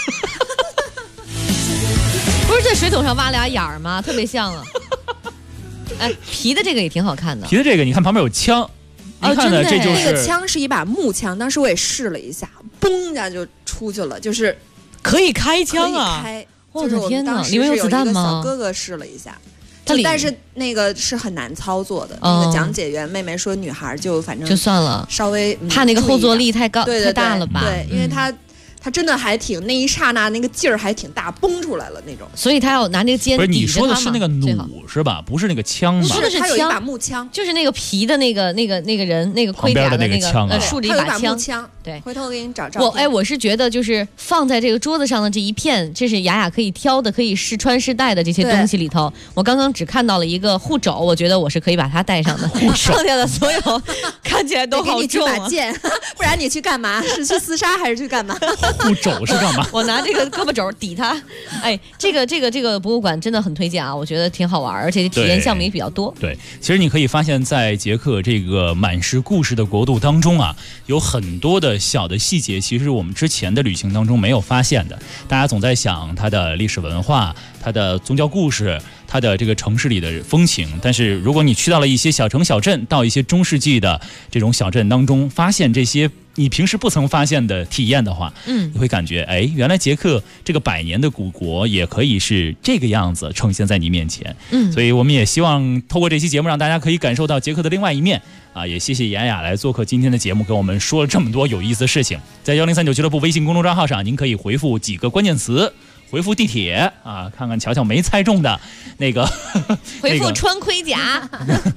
不是在水桶上挖俩眼儿吗？特别像啊。皮的这个也挺好看的。 皮的这个，你看旁边有枪。你看的这就是那个枪是一把木枪，当时我也试了一下，嘣一下就出去了，就是可以开枪啊！ 我的天哪，里面有子弹吗？ 小哥哥试了一下，但是那个是很难操作的。那个讲解员妹妹说，女孩就反正就算了， 稍微怕那个后坐力太高太大了吧？ 对，因为他真的还挺那一刹那那个劲儿还挺大，崩出来了那种。 所以他要拿那个尖。 不是你说的是那个弩是吧？不是那个枪吧？ 不是，他有一把木枪， 就是那个皮的那个人那个盔甲的那个枪， 竖着一把枪。对，回头我给你找照片。我是觉得就是放在这个桌子上的这一片，这是雅雅可以挑的、可以试穿试戴的这些东西里头。我刚刚只看到了一个护肘，我觉得我是可以把它戴上的。剩下的所有看起来都好重啊！ 给你去把剑，不然你去干嘛？是去厮杀还是去干嘛？ 护肘是干嘛？ 我拿这个胳膊肘抵它。这个博物馆真的很推荐啊！我觉得挺好玩，而且体验项目也比较多。 对，其实你可以发现，在捷克这个满是故事的国度当中啊，有很多的小的细节，其实我们之前的旅行当中没有发现的。大家总在想它的历史文化、它的宗教故事、它的这个城市里的风情，但是如果你去到了一些小城小镇，到一些中世纪的这种小镇当中，发现这些你平时不曾发现的体验的话，你会感觉原来捷克这个100年的古国也可以是这个样子呈现在你面前。所以我们也希望透过这期节目让大家可以感受到捷克的另外一面啊！也谢谢雅雅来做客今天的节目，跟我们说了这么多有意思的事情。在1039俱乐部微信公众账号上，您可以回复几个关键词，回复地铁啊，看看乔乔没猜中的那个回复穿盔甲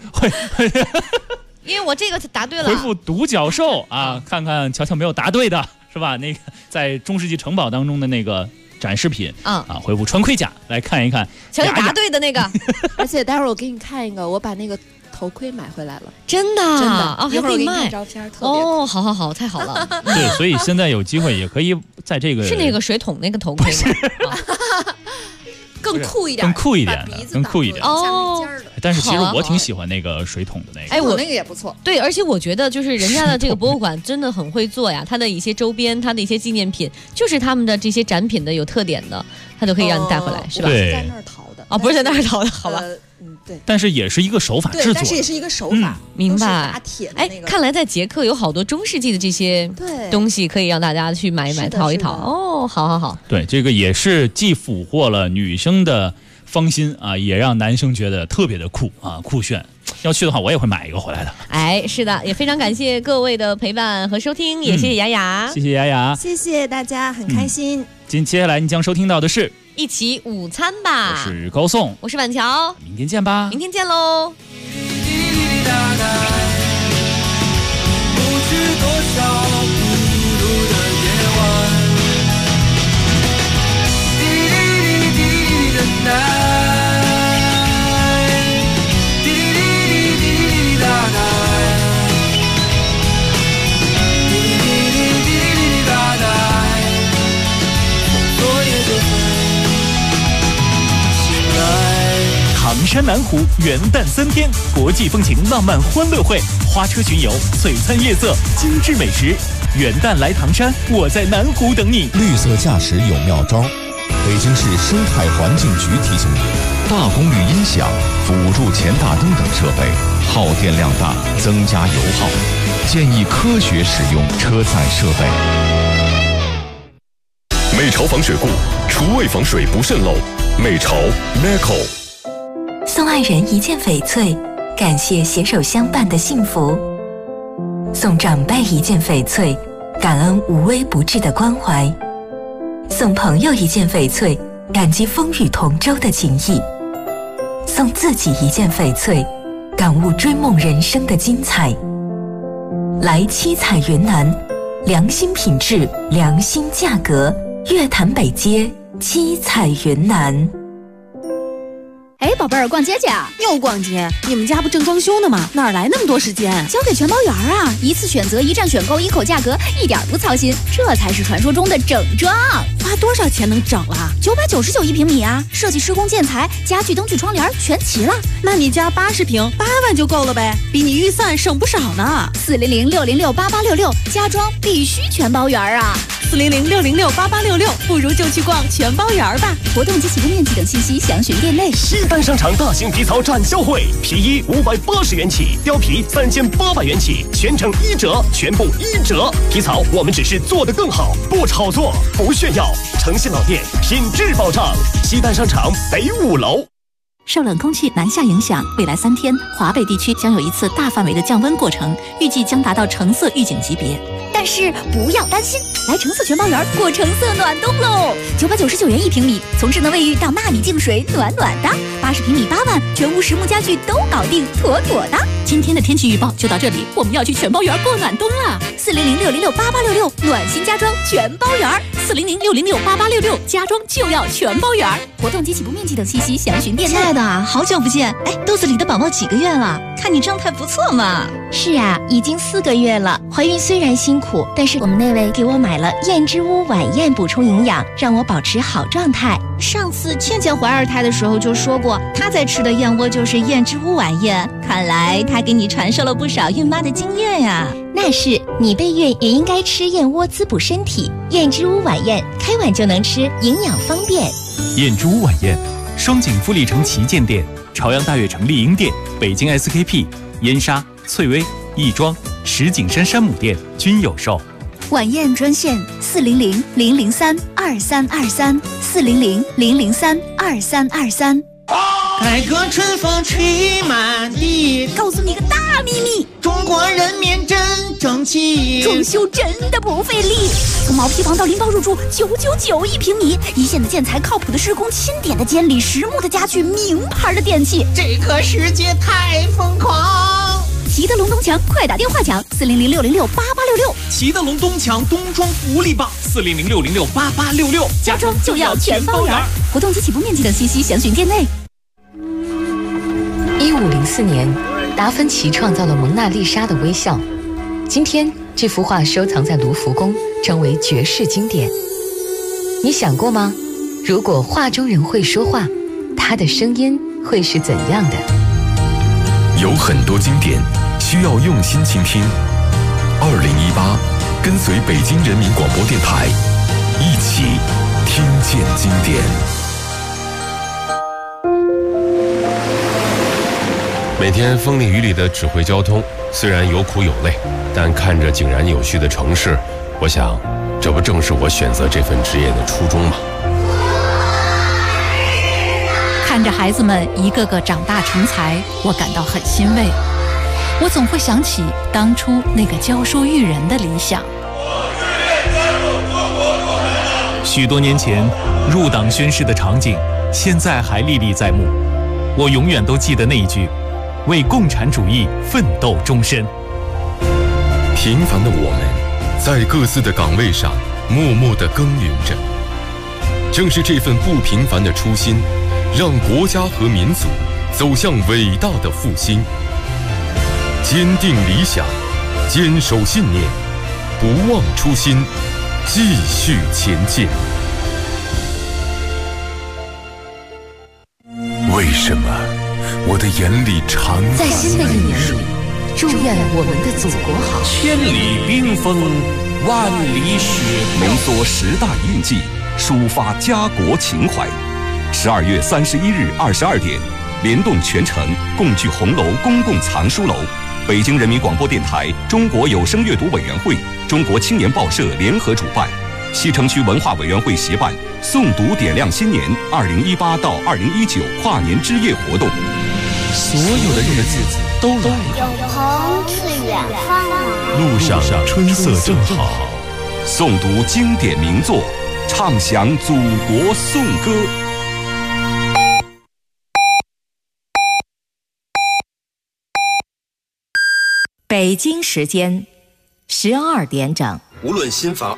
因为我这个答对了。 回复独角兽啊，看看乔乔没有答对的是吧？那个在中世纪城堡当中的那个展示品回复穿盔甲来看一看。 乔乔答对的那个而且待会儿我给你看一个，我把那个头盔买回来了， 真的啊， 还可以卖照片，特别好，太好了。 对，所以现在有机会也可以在这个是那个水桶那个头盔吗？ 更酷一点， 更酷一点哦。 但是其实我挺喜欢那个水桶的那个。 我那个也不错。 对，而且我觉得就是人家的这个博物馆真的很会做呀，它的一些周边，它的一些纪念品，就是他们的这些展品的有特点的，它都可以让你带回来，是吧？ 对， 在那儿淘的不是在那儿淘的，好吧？ 对。 但是也是一个手法制作， 但是也是一个手法， 明白？ 打铁的那个。 看来在捷克有好多中世纪的这些东西可以让大家去买一买、淘一淘哦。 哦，好。 对，这个也是既俘获了女生的芳心啊，也让男生觉得特别的酷啊，酷炫。要去的话，我也会买一个回来的。 哎，是的，也非常感谢各位的陪伴和收听，也谢谢雅雅， 谢谢雅雅， 谢谢大家，很开心。 接下来你将收听到的是一起午餐吧。 我是高颂， 我是板桥， 明天见吧。 明天见喽。 不知多少孤独的夜晚，滴滴滴滴的奶，滴滴滴滴哒哒，滴滴滴滴哒哒，昨夜就会醒来。 唐山南湖元旦3天国际风情浪漫欢乐会，花车巡游，璀璨夜色，精致美食。元旦来唐山，我在南湖等你。 绿色驾驶有妙招，北京市生态环境局提醒您：大功率音响、辅助前大灯等设备耗电量大，增加油耗，建议科学使用车载设备。 美潮防水固，厨卫防水不渗漏。美潮 Meco。 送爱人一件翡翠，感谢携手相伴的幸福；送长辈一件翡翠，感恩无微不至的关怀；送朋友一件翡翠，感激风雨同舟的情谊；送自己一件翡翠，感悟追梦人生的精彩。来七彩云南，良心品质，良心价格，月坛北街七彩云南。 哎，宝贝儿，逛街去啊？ 又逛街？你们家不正装修呢吗？哪来那么多时间？ 交给全包园啊！一次选择，一站选购，一口价格，一点不操心，这才是传说中的整装。 花多少钱能整了 ？999一平米啊！设计、施工、建材、家具、灯具、窗帘全齐了。 那你家80平，8万就够了呗，比你预算省不少呢。 400-606-8866，家装必须全包园啊 ！400-606-8866，不如就去逛全包园吧。 活动及起步面积等信息详询店内。 西单商场大型皮草展销会，皮衣580元起，貂皮3800元起，全程1折，全部1折。皮草我们只是做得更好，不炒作，不炫耀。诚信老店，品质保障。西单商场北5楼。 受冷空气南下影响，未来3天，华北地区将有一次大范围的降温过程，预计将达到橙色预警级别。 但是不要担心，来橙色全包园过橙色暖冬喽！999元一平米，从智能卫浴到纳米净水，暖暖的。80平米8万，全屋实木家具都搞定，妥妥的。 今天的天气预报就到这里，我们要去全包园过暖冬了。 400-606-8866，暖心家装全包园。 400-606-8866，家装就要全包园。 活动及起步面积等信息详询店内。 亲爱的，好久不见！哎，肚子里的宝宝几个月了？看你状态不错嘛。 是啊，已经4个月了。怀孕虽然辛苦，但是我们那位给我买了燕之屋晚宴补充营养，让我保持好状态。 上次倩倩怀2胎的时候就说过，她在吃的燕窝就是燕之屋晚宴。看来她给你传授了不少孕妈的经验呀。 那是，你备孕也应该吃燕窝滋补身体。燕之屋晚宴，开碗就能吃，营养方便。 燕之屋晚宴，双井富力城旗舰店、朝阳大悦城丽婴店、北京 SKP、燕莎、翠微、亦庄、石景山山姆店均有售。 晚宴专线400-003-2323，400-003-2323。 改革春风吹满地， 告诉你个大秘密， 中国人民真争气， 装修真的不费力。从毛坯房到拎包入住，999一平米，一线的建材，靠谱的施工，钦点的监理，实木的家具，名牌的电器， 这个世界太疯狂。 齐德龙东墙，快打电话抢400-606-8866。 齐德龙东墙冬装福利棒，400-606-8866， 家装就要全包圆。活动及起步面积等信息详询店内。 1504年，达芬奇创造了蒙娜丽莎的微笑。今天，这幅画收藏在卢浮宫，成为绝世经典。你想过吗？如果画中人会说话，他的声音会是怎样的？ 有很多经典需要用心倾听。2018，跟随北京人民广播电台，一起听见经典。 每天风里雨里的指挥交通，虽然有苦有累，但看着井然有序的城市，我想这不正是我选择这份职业的初衷吗？ 看着孩子们一个个长大成才，我感到很欣慰。我总会想起当初那个教书育人的理想。 许多年前入党宣誓的场景，现在还历历在目。我永远都记得那一句：为共产主义奋斗终身。 平凡的我们，在各自的岗位上默默地耕耘着。正是这份不平凡的初心，让国家和民族走向伟大的复兴。坚定理想，坚守信念，不忘初心，继续前进。 为什么我的眼里常在新的一年里，祝愿我们的祖国好。 千里冰封，万里雪飘。 浓缩10大印记，抒发家国情怀。12月31日22点，联动全城共聚红楼公共藏书楼，北京人民广播电台、中国有声阅读委员会、中国青年报社联合主办，西城区文化委员会协办诵读点亮新年2018到2019跨年之夜活动。 所有的日子都来了， 有朋自远方来， 路上春色正好。 诵读经典名作，唱响祖国颂歌。 北京时间12点整。 无论新房